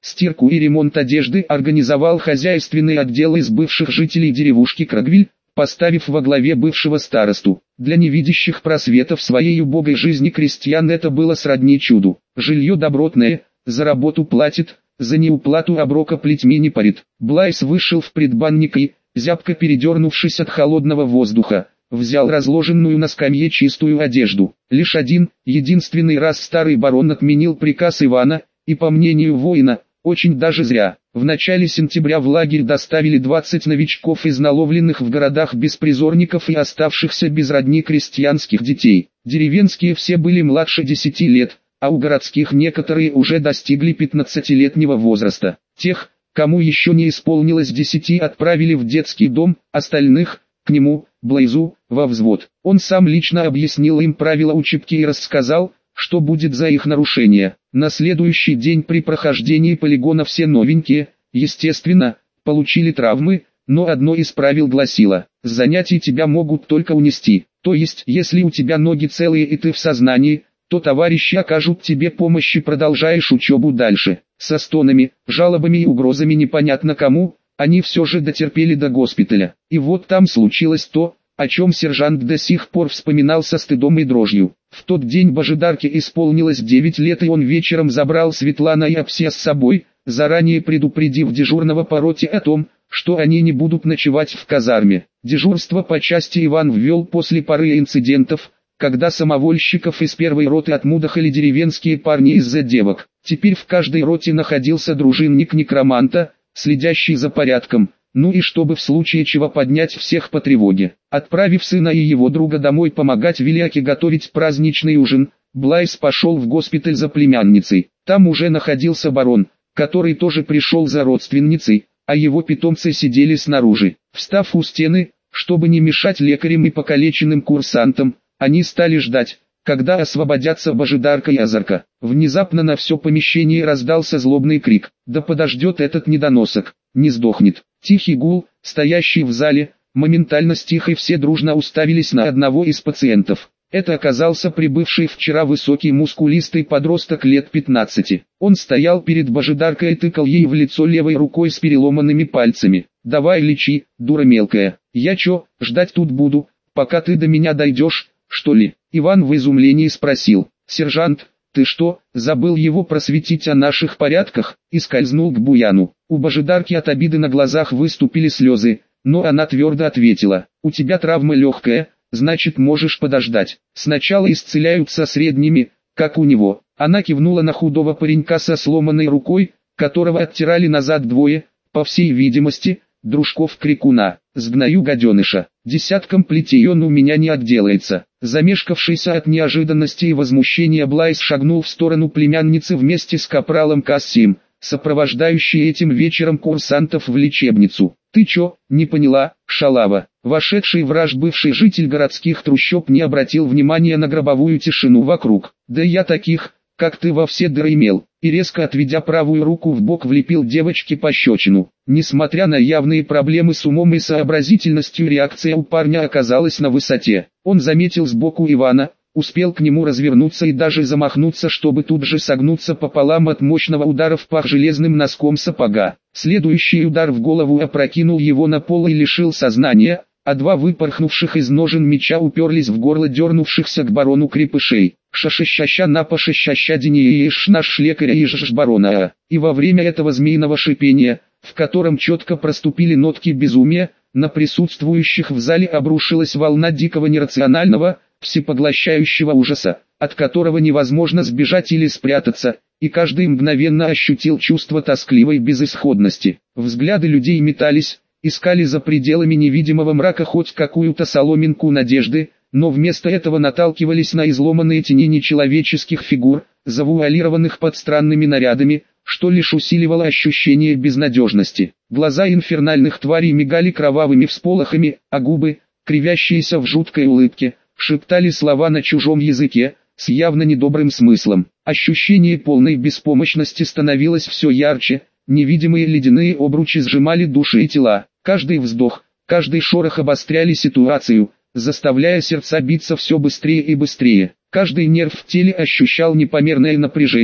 стирку и ремонт одежды, организовал хозяйственный отдел из бывших жителей деревушки Крагвиль, поставив во главе бывшего старосту. Для невидящих просветов своей убогой жизни крестьян это было сродни чуду. Жилье добротное, за работу платит, за неуплату оброка плетьми не парит. Блайс вышел в предбанник и, зябко передернувшись от холодного воздуха, взял разложенную на скамье чистую одежду. Лишь один, единственный раз старый барон отменил приказ Ивана, и по мнению воина, очень даже зря. В начале сентября в лагерь доставили двадцать новичков из наловленных в городах беспризорников и оставшихся без родни крестьянских детей. Деревенские все были младше десяти лет, а у городских некоторые уже достигли пятнадцатилетнего возраста. Тех, кому еще не исполнилось десяти, отправили в детский дом, остальных – к нему, Блайзу, во взвод. Он сам лично объяснил им правила учебки и рассказал, что будет за их нарушение. На следующий день при прохождении полигона все новенькие, естественно, получили травмы, но одно из правил гласило: с занятий тебя могут только унести. То есть, если у тебя ноги целые и ты в сознании, то товарищи окажут тебе помощь и продолжаешь учебу дальше. Со стонами, жалобами и угрозами непонятно кому, они все же дотерпели до госпиталя. И вот там случилось то, о чем сержант до сих пор вспоминал со стыдом и дрожью. В тот день Божидарке исполнилось девять лет, и он вечером забрал Светлана и Апсия с собой, заранее предупредив дежурного по роте о том, что они не будут ночевать в казарме. Дежурство по части Иван ввел после пары инцидентов, когда самовольщиков из первой роты отмудохали деревенские парни из-за девок. Теперь в каждой роте находился дружинник некроманта, следящий за порядком, ну и чтобы в случае чего поднять всех по тревоге. Отправив сына и его друга домой помогать Виляке готовить праздничный ужин, Блайс пошел в госпиталь за племянницей. Там уже находился барон, который тоже пришел за родственницей, а его питомцы сидели снаружи. Встав у стены, чтобы не мешать лекарям и покалеченным курсантам, они стали ждать, когда освободятся Божидарка и Азарка. Внезапно на все помещение раздался злобный крик: «Да подождет этот недоносок, не сдохнет!» Тихий гул, стоящий в зале, моментально стих, и все дружно уставились на одного из пациентов. Это оказался прибывший вчера высокий мускулистый подросток лет пятнадцати. Он стоял перед Божидаркой и тыкал ей в лицо левой рукой с переломанными пальцами. «Давай лечи, дура мелкая. Я чё, ждать тут буду, пока ты до меня дойдешь, что ли?» Иван в изумлении спросил: «Сержант, ты что, забыл его просветить о наших порядках?» И скользнул к Буяну. У Божидарки от обиды на глазах выступили слезы, но она твердо ответила: «У тебя травма легкая, значит можешь подождать. Сначала исцеляются средними, как у него». Она кивнула на худого паренька со сломанной рукой, которого оттирали назад двое, по всей видимости, дружков крикуна. «Сгною гаденыша, десятком плетей он у меня не отделается». Замешкавшийся от неожиданности и возмущения Блайс шагнул в сторону племянницы вместе с капралом Кассием, сопровождающий этим вечером курсантов в лечебницу. «Ты чё, не поняла, шалава?» Вошедший враж бывший житель городских трущоб не обратил внимания на гробовую тишину вокруг. «Да я таких, как ты, во все дыры имел», и резко отведя правую руку в бок влепил девочке пощечину. Несмотря на явные проблемы с умом и сообразительностью, реакция у парня оказалась на высоте. Он заметил сбоку Ивана, успел к нему развернуться и даже замахнуться, чтобы тут же согнуться пополам от мощного удара в пах железным носком сапога. Следующий удар в голову опрокинул его на пол и лишил сознания, а два выпорхнувших из ножен меча уперлись в горло дернувшихся к барону крепышей. «Шашищаща на пашищаща динеи иш наш лекаря и жж барона». И во время этого змеиного шипения, в котором четко проступили нотки безумия, на присутствующих в зале обрушилась волна дикого нерационального, всепоглощающего ужаса, от которого невозможно сбежать или спрятаться, и каждый мгновенно ощутил чувство тоскливой безысходности. Взгляды людей метались, искали за пределами невидимого мрака хоть какую-то соломинку надежды, но вместо этого наталкивались на изломанные тени нечеловеческих фигур, завуалированных под странными нарядами, что лишь усиливало ощущение безнадежности. Глаза инфернальных тварей мигали кровавыми всполохами, а губы, кривящиеся в жуткой улыбке, шептали слова на чужом языке, с явно недобрым смыслом. Ощущение полной беспомощности становилось все ярче, невидимые ледяные обручи сжимали души и тела. Каждый вздох, каждый шорох обостряли ситуацию, заставляя сердца биться все быстрее и быстрее. Каждый нерв в теле ощущал непомерное напряжение,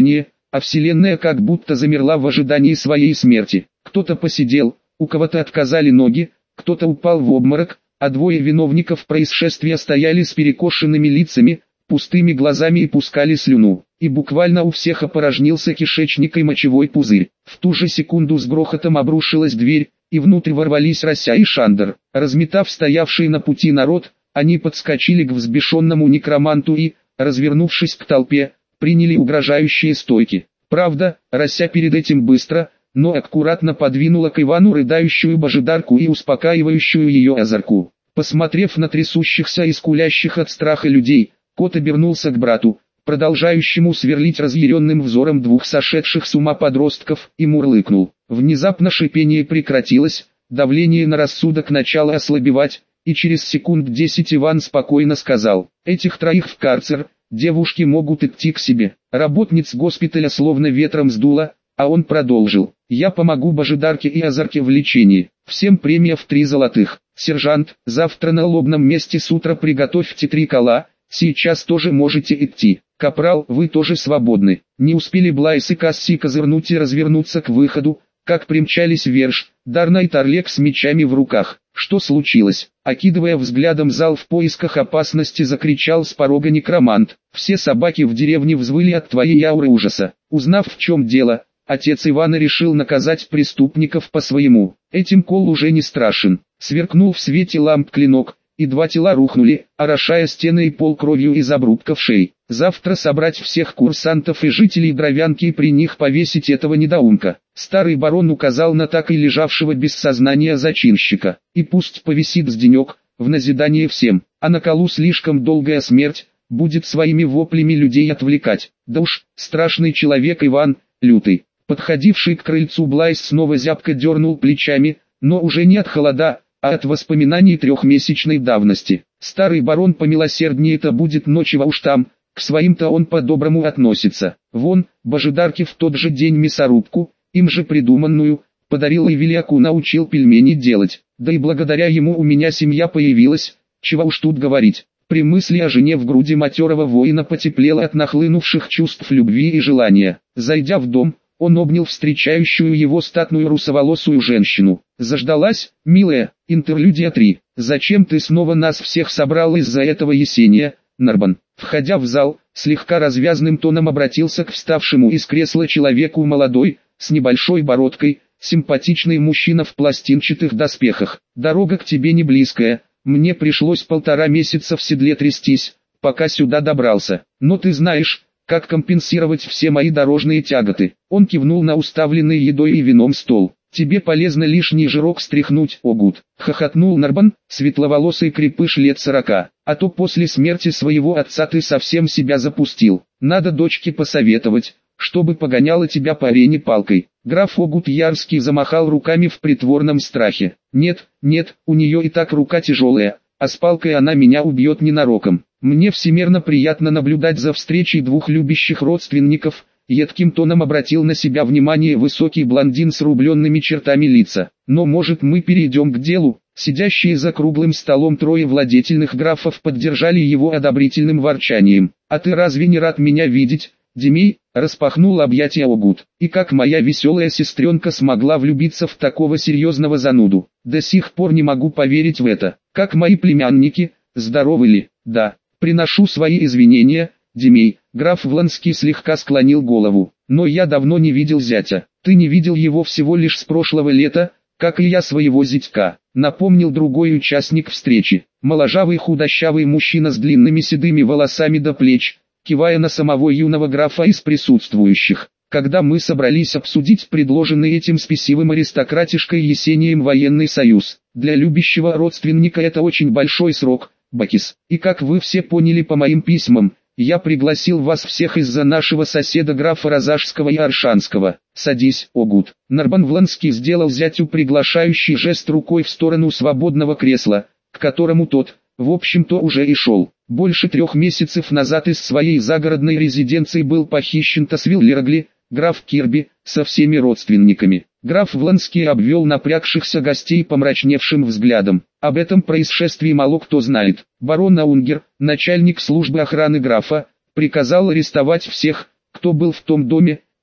а вселенная как будто замерла в ожидании своей смерти. Кто-то посидел, у кого-то отказали ноги, кто-то упал в обморок, а двое виновников происшествия стояли с перекошенными лицами, пустыми глазами и пускали слюну. И буквально у всех опорожнился кишечник и мочевой пузырь. В ту же секунду с грохотом обрушилась дверь, и внутрь ворвались Рася и Шандер. Разметав стоявший на пути народ, они подскочили к взбешенному некроманту и, развернувшись к толпе, приняли угрожающие стойки. Правда, Рася перед этим быстро, но аккуратно подвинула к Ивану рыдающую божидарку и успокаивающую ее озорку. Посмотрев на трясущихся и скулящих от страха людей, кот обернулся к брату, продолжающему сверлить разъяренным взором двух сошедших с ума подростков, и мурлыкнул. Внезапно шипение прекратилось, давление на рассудок начало ослабевать, и через секунд десять Иван спокойно сказал: «Этих троих в карцер, девушки могут идти к себе». Работниц госпиталя словно ветром сдуло, а он продолжил: «Я помогу божидарке и озорке в лечении. Всем премия в три золотых. Сержант, завтра на лобном месте с утра приготовьте три кола, сейчас тоже можете идти. Капрал, вы тоже свободны». Не успели Блайс и Касси козырнуть и развернуться к выходу, как примчались Верш, Дарна и Тарлек с мечами в руках. «Что случилось?» Окидывая взглядом зал в поисках опасности, закричал с порога некромант. «Все собаки в деревне взвыли от твоей ауры ужаса». Узнав, в чем дело, отец Ивана решил наказать преступников по-своему. Этим Кол уже не страшен. Сверкнул в свете ламп клинок, и два тела рухнули, орошая стены и пол кровью из обрубков шеи. Завтра собрать всех курсантов и жителей Дровянки и при них повесить этого недоумка. Старый барон указал на так и лежавшего без сознания зачинщика. И пусть повисит с денек, в назидание всем, а на колу слишком долгая смерть, будет своими воплями людей отвлекать. Да уж, страшный человек Иван, лютый. Подходивший к крыльцу Блайс снова зябко дернул плечами, но уже не от холода, а от воспоминаний трехмесячной давности. Старый барон помилосерднее-то будет, но чего уж там, к своим-то он по-доброму относится. Вон, божидарке в тот же день мясорубку, им же придуманную, подарил и Велиаку научил пельмени делать. Да и благодаря ему у меня семья появилась, чего уж тут говорить. При мысли о жене в груди матерого воина потеплело от нахлынувших чувств любви и желания. Зайдя в дом, он обнял встречающую его статную русоволосую женщину. «Заждалась, милая?» Интерлюдия три. «Зачем ты снова нас всех собрал из-за этого Есения, Нарбан?» Входя в зал, слегка развязным тоном обратился к вставшему из кресла человеку молодой, с небольшой бородкой, симпатичный мужчина в пластинчатых доспехах. «Дорога к тебе не близкая, мне пришлось полтора месяца в седле трястись, пока сюда добрался. Но ты знаешь, как компенсировать все мои дорожные тяготы». Он кивнул на уставленный едой и вином стол. «Тебе полезно лишний жирок стряхнуть, Огут», — хохотнул Нарбан, светловолосый крепыш лет сорока. «А то после смерти своего отца ты совсем себя запустил. Надо дочке посоветовать, чтобы погоняла тебя по арене палкой». Граф Огут Ярский замахал руками в притворном страхе. «Нет, нет, у нее и так рука тяжелая, а с палкой она меня убьет ненароком. Мне всемерно приятно наблюдать за встречей двух любящих родственников». Едким тоном обратил на себя внимание высокий блондин с рубленными чертами лица. «Но может мы перейдем к делу?» Сидящие за круглым столом трое владетельных графов поддержали его одобрительным ворчанием. «А ты разве не рад меня видеть, Демей?» Распахнул объятия Огут. «И как моя веселая сестренка смогла влюбиться в такого серьезного зануду? До сих пор не могу поверить в это. Как мои племянники, здоровы ли?» «Да, приношу свои извинения, Демей». Граф Вланский слегка склонил голову. «Но я давно не видел зятя». «Ты не видел его всего лишь с прошлого лета, как и я своего зятька», напомнил другой участник встречи. Моложавый худощавый мужчина с длинными седыми волосами до плеч, кивая на самого юного графа из присутствующих. «Когда мы собрались обсудить предложенный этим спесивым аристократишкой Есением военный союз, для любящего родственника это очень большой срок, Бакис. И как вы все поняли по моим письмам, я пригласил вас всех из-за нашего соседа графа Розашского и Аршанского. Садись, Огут». Нарбан Вланский сделал зятю приглашающий жест рукой в сторону свободного кресла, к которому тот, в общем-то, уже и шел. Больше трех месяцев назад из своей загородной резиденции был похищен Тасвил Лерагли, граф Кирби, со всеми родственниками. Граф Вланский обвел напрягшихся гостей помрачневшим взглядом. Об этом происшествии мало кто знает. Барон Аунгер, начальник службы охраны графа, приказал арестовать всех, кто был в том доме,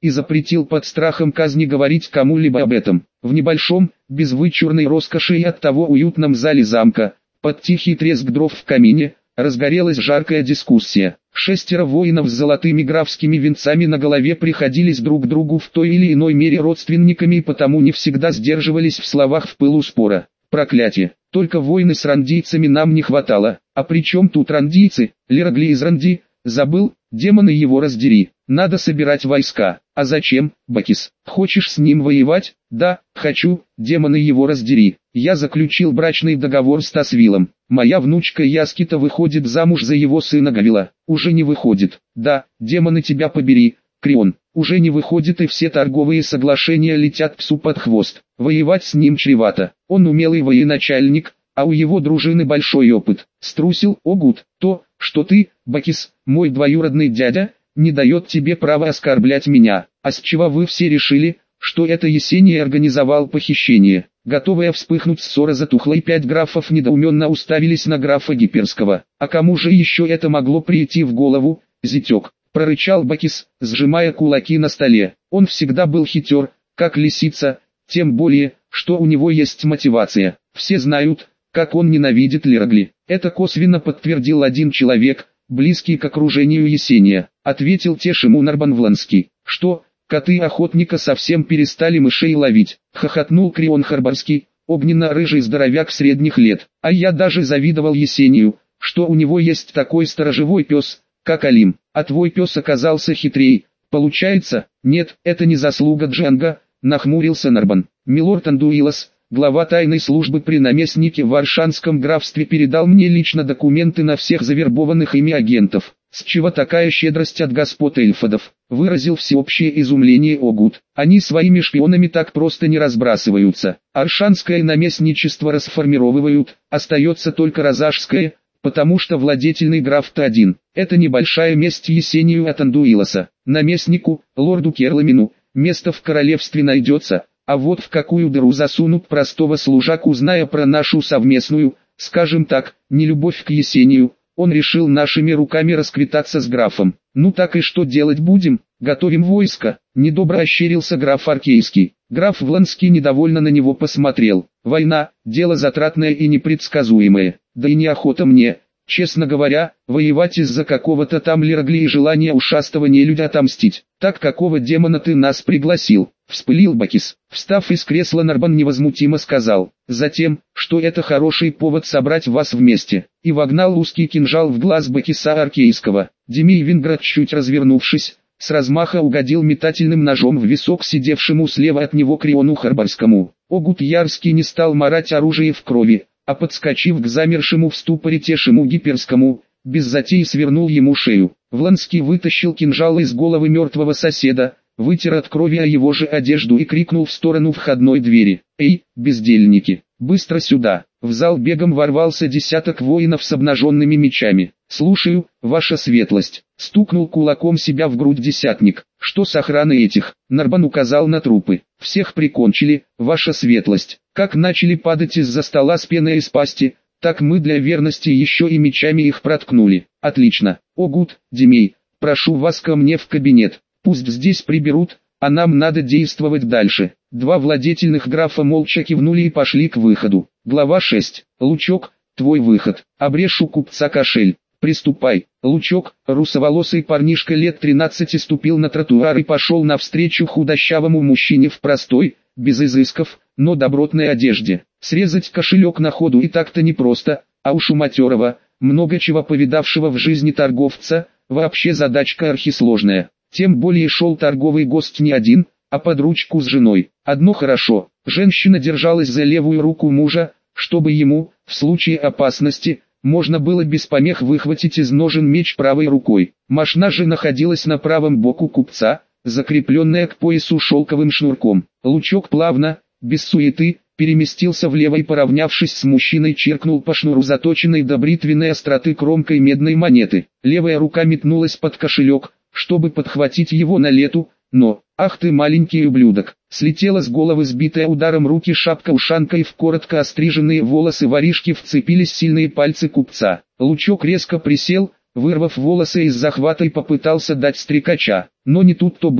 и запретил под страхом казни говорить кому-либо об этом. В небольшом, без вычурной роскоши и оттого уютном зале замка, под тихий треск дров в камине, разгорелась жаркая дискуссия. Шестеро воинов с золотыми графскими венцами на голове приходились друг к другу в той или иной мере родственниками и потому не всегда сдерживались в словах в пылу спора. Проклятие! Только войны с рандийцами нам не хватало. А при чем тут рандийцы? Лирагли из Ранди? Забыл? Демоны его раздери. Надо собирать войска. А зачем, Бакис? Хочешь с ним воевать? Да, хочу. Демоны его раздери. Я заключил брачный договор с Тасвилом. Моя внучка Яскита выходит замуж за его сына Гавила. Уже не выходит. Да, демоны тебя побери, Крион. Уже не выходит и все торговые соглашения летят псу под хвост. Воевать с ним чревато. Он умелый военачальник, а у его дружины большой опыт. Струсил, Огут, то, что ты, Бакис, мой двоюродный дядя, не дает тебе права оскорблять меня. А с чего вы все решили, что это Есений организовал похищение? Готовая вспыхнуть ссора затухла, и пять графов недоуменно уставились на графа Гиперского. А кому же еще это могло прийти в голову, зятек? Прорычал Бакис, сжимая кулаки на столе. Он всегда был хитер, как лисица, тем более, что у него есть мотивация. Все знают, как он ненавидит Лирагли. Это косвенно подтвердил один человек, близкий к окружению Есения. Ответил Тешему Нарбанвланский. Что, коты охотника совсем перестали мышей ловить? Хохотнул Крион Харбарский, огненно-рыжий здоровяк средних лет. А я даже завидовал Есению, что у него есть такой сторожевой пес, как Алим. А твой пес оказался хитрей. Получается? Нет, это не заслуга Джанга, нахмурился Нарбан. Милорд Андуилос, глава тайной службы при наместнике в Аршанском графстве, передал мне лично документы на всех завербованных ими агентов. С чего такая щедрость от господ эльфодов? Выразил всеобщее изумление Огут. Они своими шпионами так просто не разбрасываются. Аршанское наместничество расформировывают, остается только Розашское, потому что владетельный граф-то один. Это небольшая месть Есению от Андуилоса. Наместнику, лорду Керламину, место в королевстве найдется, а вот в какую дыру засунут простого служаку, зная про нашу совместную, скажем так, нелюбовь к Есению. Он решил нашими руками расквитаться с графом. Ну так и что делать будем? Готовим войско. Недобро ощерился граф Аркейский. Граф Вланский недовольно на него посмотрел. Война, дело затратное и непредсказуемое. Да и неохота мне, честно говоря, воевать из-за какого-то там Лирагли и желания ушастого нелюдя отомстить. Так какого демона ты нас пригласил? Вспылил Бакис. Встав из кресла, Нарбан невозмутимо сказал. Затем, что это хороший повод собрать вас вместе. И вогнал узкий кинжал в глаз Бакиса Аркейского. Демий Винград, чуть развернувшись, с размаха угодил метательным ножом в висок сидевшему слева от него Криону Харбарскому. Огут Ярский не стал марать оружие в крови, а подскочив к замершему в ступоре Тешему Гиперскому, без затей свернул ему шею. Вланский вытащил кинжал из головы мертвого соседа, вытер от крови о его же одежду и крикнул в сторону входной двери. «Эй, бездельники, быстро сюда!» В зал бегом ворвался десяток воинов с обнаженными мечами. «Слушаю, ваша светлость!» Стукнул кулаком себя в грудь десятник. «Что с охраной этих?» Нарбан указал на трупы. «Всех прикончили, ваша светлость. Как начали падать из-за стола с пеной из пасти, так мы для верности еще и мечами их проткнули. Отлично. Огут, Демей, прошу вас ко мне в кабинет. Пусть здесь приберут, а нам надо действовать дальше». Два владетельных графа молча кивнули и пошли к выходу. Глава шесть. Лучок, твой выход. Обрежь у купца кошель. Приступай. Лучок, русоволосый парнишка лет тринадцати, ступил на тротуар и пошел навстречу худощавому мужчине в простой, без изысков, но добротной одежде. Срезать кошелек на ходу и так-то непросто, а уж у матерого, много чего повидавшего в жизни торговца, вообще задачка архисложная. Тем более шел торговый гость не один, а под ручку с женой. Одно хорошо, женщина держалась за левую руку мужа, чтобы ему, в случае опасности, можно было без помех выхватить из ножен меч правой рукой. Мошна же находилась на правом боку купца, закрепленная к поясу шелковым шнурком. Лучок плавно, без суеты, переместился влево и, поравнявшись с мужчиной, чиркнул по шнуру заточенной до бритвенной остроты кромкой медной монеты. Левая рука метнулась под кошелек, чтобы подхватить его на лету, но, ах ты маленький ублюдок, слетела с головы сбитая ударом руки шапка-ушанка, и в коротко остриженные волосы воришки вцепились сильные пальцы купца. Лучок резко присел, вырвав волосы из захвата, и попытался дать стрекача, но не тут-то было.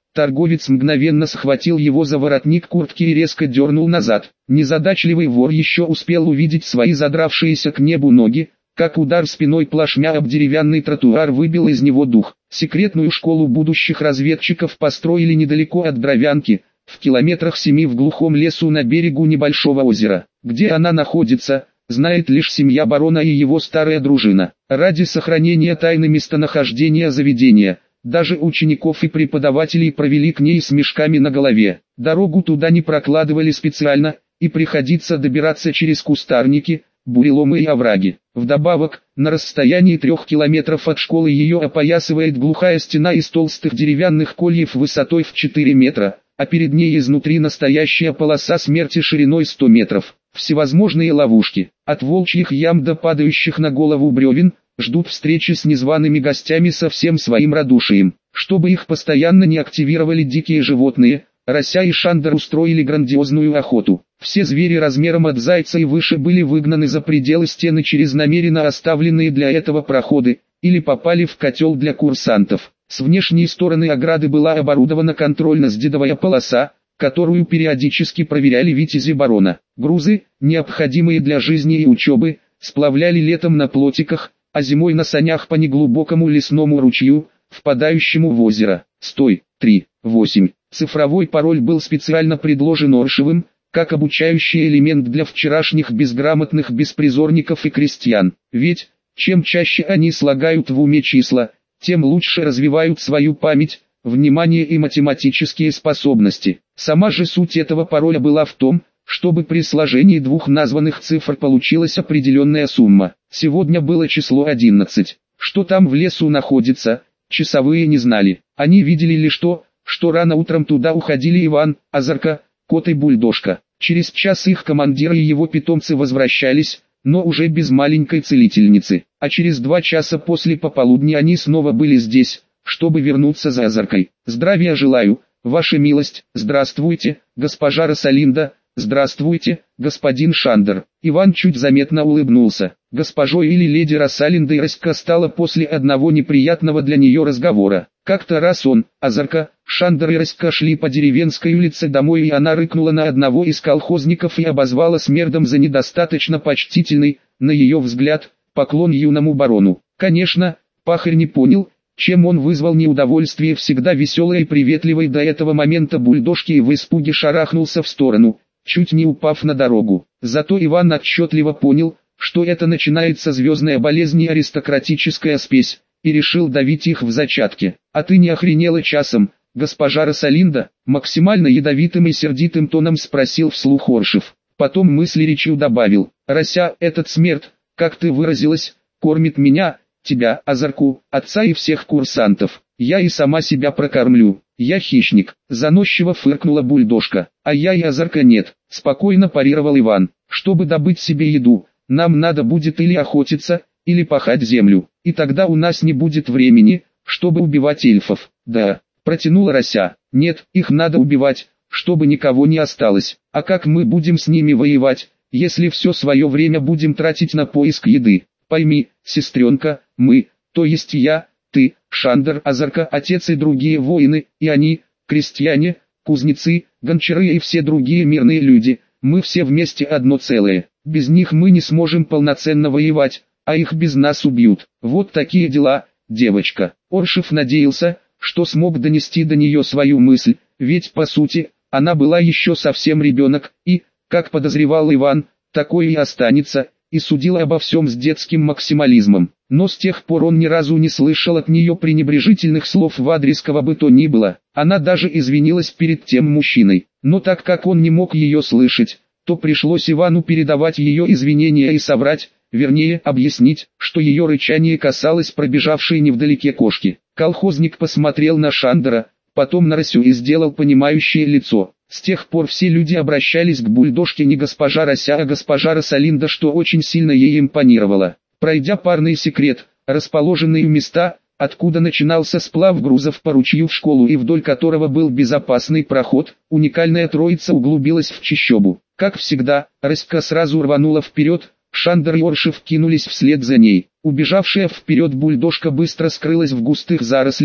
Торговец мгновенно схватил его за воротник куртки и резко дернул назад. Незадачливый вор еще успел увидеть свои задравшиеся к небу ноги, как удар спиной плашмя об деревянный тротуар выбил из него дух. Секретную школу будущих разведчиков построили недалеко от Дровянки, в километрах семи в глухом лесу на берегу небольшого озера. Где она находится, знает лишь семья барона и его старая дружина. Ради сохранения тайны местонахождения заведения, даже учеников и преподавателей провели к ней с мешками на голове. Дорогу туда не прокладывали специально, и приходится добираться через кустарники, буреломы и овраги. Вдобавок, на расстоянии трех километров от школы ее опоясывает глухая стена из толстых деревянных кольев высотой в четыре метра, а перед ней изнутри настоящая полоса смерти шириной сто метров. Всевозможные ловушки, от волчьих ям до падающих на голову бревен, ждут встречи с незваными гостями со всем своим радушием. Чтобы их постоянно не активировали дикие животные, Рося и Шандер устроили грандиозную охоту. Все звери размером от зайца и выше были выгнаны за пределы стены через намеренно оставленные для этого проходы, или попали в котел для курсантов. С внешней стороны ограды была оборудована контрольно-сдедовая полоса, которую периодически проверяли витязи барона. Грузы, необходимые для жизни и учебы, сплавляли летом на плотиках, а зимой на санях по неглубокому лесному ручью, впадающему в озеро. Стой, три, восемь. Цифровой пароль был специально предложен Оршевым, как обучающий элемент для вчерашних безграмотных беспризорников и крестьян. Ведь, чем чаще они слагают в уме числа, тем лучше развивают свою память, внимание и математические способности. Сама же суть этого пароля была в том, чтобы при сложении двух названных цифр получилась определенная сумма. Сегодня было число одиннадцать. Что там в лесу находится, часовые не знали. Они видели лишь то, что рано утром туда уходили Иван, Азарка, Кот и Бульдожка. Через час их командир и его питомцы возвращались, но уже без маленькой целительницы. А через два часа после пополудни они снова были здесь, чтобы вернуться за Азаркой. «Здравия желаю, ваша милость, здравствуйте, госпожа Росалинда, здравствуйте, господин Шандер». Иван чуть заметно улыбнулся. Госпожой или леди Росалиндой Роська стала после одного неприятного для нее разговора. Как-то раз он, Азарка, Шандер и Роська шли по деревенской улице домой, и она рыкнула на одного из колхозников и обозвала смердом за недостаточно почтительный, на ее взгляд, поклон юному барону. Конечно, пахарь не понял, чем он вызвал неудовольствие всегда веселой и приветливой до этого момента Бульдожки, и в испуге шарахнулся в сторону, чуть не упав на дорогу. Зато Иван отчетливо понял, что это начинается звездная болезнь и аристократическая спесь, и решил давить их в зачатке. «А ты не охренела часом, госпожа Росалинда?» Максимально ядовитым и сердитым тоном спросил вслух Оршев. Потом мыслеречью добавил: «Рося, этот смерть, как ты выразилась, кормит меня, тебя, Азарку, отца и всех курсантов. Я и сама себя прокормлю. Я хищник», заносчиво фыркнула Бульдожка. «А я и Азарка нет», спокойно парировал Иван. «Чтобы добыть себе еду, нам надо будет или охотиться, или пахать землю, и тогда у нас не будет времени, чтобы убивать эльфов». «Да», протянула Рося, «нет, их надо убивать, чтобы никого не осталось. А как мы будем с ними воевать, если все свое время будем тратить на поиск еды? Пойми, сестренка, мы, то есть я, ты, Шандер, Азарка, отец и другие воины, и они, крестьяне, кузнецы, гончары и все другие мирные люди, мы все вместе одно целое. Без них мы не сможем полноценно воевать, а их без нас убьют. Вот такие дела, девочка». Оршев надеялся, что смог донести до нее свою мысль, ведь по сути, она была еще совсем ребенок, и, как подозревал Иван, такой и останется, и судил обо всем с детским максимализмом. Но с тех пор он ни разу не слышал от нее пренебрежительных слов в адрес кого бы то ни было. Она даже извинилась перед тем мужчиной. Но так как он не мог ее слышать, то пришлось Ивану передавать ее извинения и соврать, вернее объяснить, что ее рычание касалось пробежавшей невдалеке кошки. Колхозник посмотрел на Шандера, потом на Росю и сделал понимающее лицо. С тех пор все люди обращались к Бульдожке не госпожа Рося, а госпожа Росалинда, что очень сильно ей импонировало. Пройдя парный секрет, расположенный у места, откуда начинался сплав грузов по ручью в школу и вдоль которого был безопасный проход, уникальная троица углубилась в чащобу. Как всегда, Роська сразу рванула вперед, Шандер и Оршев кинулись вслед за ней. Убежавшая вперед Бульдожка быстро скрылась в густых зарослях,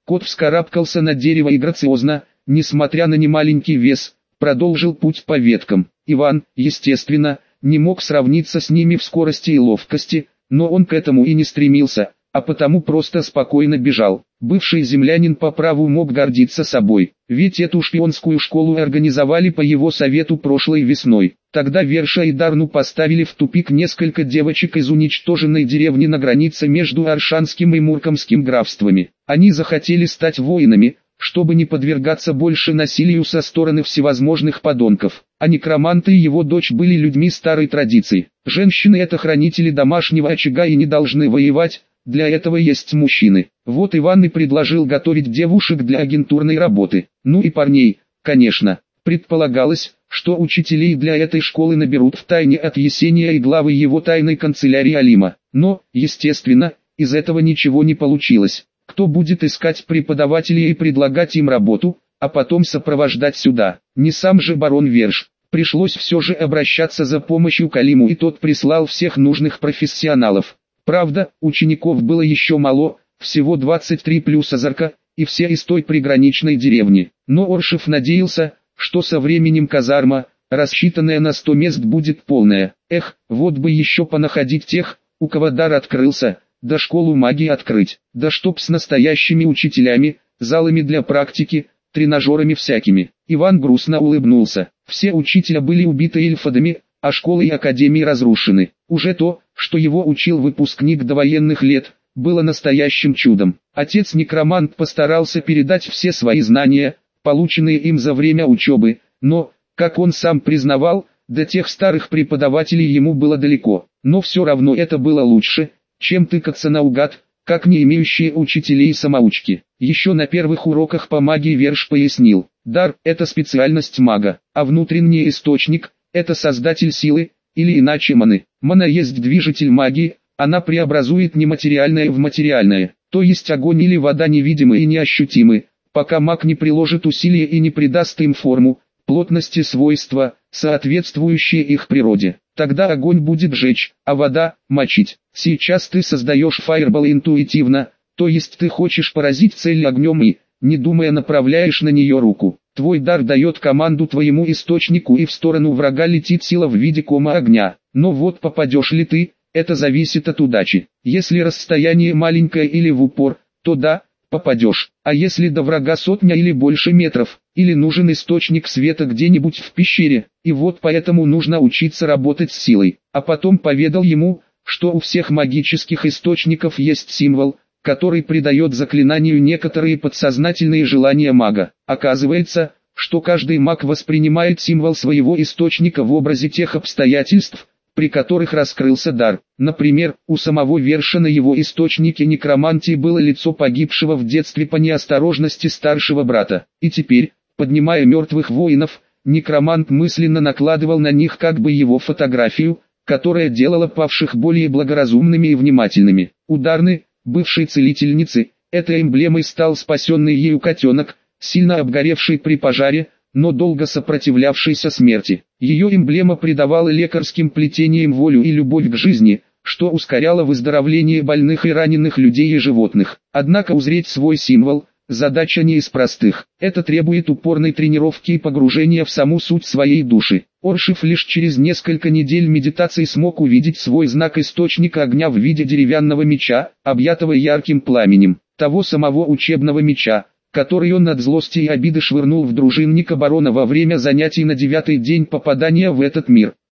Кот вскарабкался на дерево и грациозно, несмотря на немаленький вес, продолжил путь по веткам. Иван, естественно, не мог сравниться с ними в скорости и ловкости, но он к этому и не стремился, а потому просто спокойно бежал. Бывший землянин по праву мог гордиться собой, ведь эту шпионскую школу организовали по его совету прошлой весной. Тогда Верша и Дарну поставили в тупик несколько девочек из уничтоженной деревни на границе между Аршанским и Муркомским графствами. Они захотели стать воинами, чтобы не подвергаться больше насилию со стороны всевозможных подонков. А некромант и его дочь были людьми старой традиции. Женщины — это хранители домашнего очага и не должны воевать, для этого есть мужчины. Вот Иван и предложил готовить девушек для агентурной работы. Ну и парней, конечно. Предполагалось, что учителей для этой школы наберут втайне от Есения и главы его тайной канцелярии Алима. Но, естественно, из этого ничего не получилось. Кто будет искать преподавателей и предлагать им работу, а потом сопровождать сюда? Не сам же барон Верш. Пришлось все же обращаться за помощью к Алиму, и тот прислал всех нужных профессионалов. Правда, учеников было еще мало, всего двадцать три плюс Азарка, и все из той приграничной деревни. Но Оршев надеялся, что со временем казарма, рассчитанная на сто мест, будет полная. Эх, вот бы еще понаходить тех, у кого дар открылся, да школу магии открыть, да чтоб с настоящими учителями, залами для практики, тренажерами всякими. Иван грустно улыбнулся. Все учителя были убиты эльфадами, а школы и академии разрушены. Уже то, что его учил выпускник довоенных лет, было настоящим чудом. Отец-некромант постарался передать все свои знания, полученные им за время учебы, но, как он сам признавал, до тех старых преподавателей ему было далеко. Но все равно это было лучше, чем тыкаться наугад, как не имеющие учителей самоучки. Еще на первых уроках по магии Верш пояснил: дар – это специальность мага, а внутренний источник – это создатель силы, или иначе маны. Мана есть движитель магии, она преобразует нематериальное в материальное, то есть огонь или вода невидимы и неощутимы, пока маг не приложит усилия и не придаст им форму, плотности, свойства, соответствующие их природе. Тогда огонь будет жечь, а вода – мочить. Сейчас ты создаешь фаербол интуитивно, то есть ты хочешь поразить цель огнем и, не думая, направляешь на нее руку. Твой дар дает команду твоему источнику, и в сторону врага летит сила в виде кома огня. Но вот попадешь ли ты, это зависит от удачи. Если расстояние маленькое или в упор, то да, попадешь. А если до врага сотня или больше метров, или нужен источник света где-нибудь в пещере, и вот поэтому нужно учиться работать с силой. А потом поведал ему, что у всех магических источников есть символ, который придает заклинанию некоторые подсознательные желания мага. Оказывается, что каждый маг воспринимает символ своего источника в образе тех обстоятельств, при которых раскрылся дар. Например, у самого Верша на его источнике некромантии было лицо погибшего в детстве по неосторожности старшего брата. И теперь, поднимая мертвых воинов, некромант мысленно накладывал на них как бы его фотографию, которая делала павших более благоразумными и внимательными. У Дарны, бывшей целительницы, этой эмблемой стал спасенный ею котенок, сильно обгоревший при пожаре, но долго сопротивлявшийся смерти. Ее эмблема придавала лекарским плетениям волю и любовь к жизни, что ускоряло выздоровление больных и раненых людей и животных. Однако узреть свой символ – задача не из простых. Это требует упорной тренировки и погружения в саму суть своей души. Оршев лишь через несколько недель медитации смог увидеть свой знак источника огня в виде деревянного меча, объятого ярким пламенем, того самого учебного меча, который он от злости и обиды швырнул в дружинника барона во время занятий на девятый день попадания в этот мир.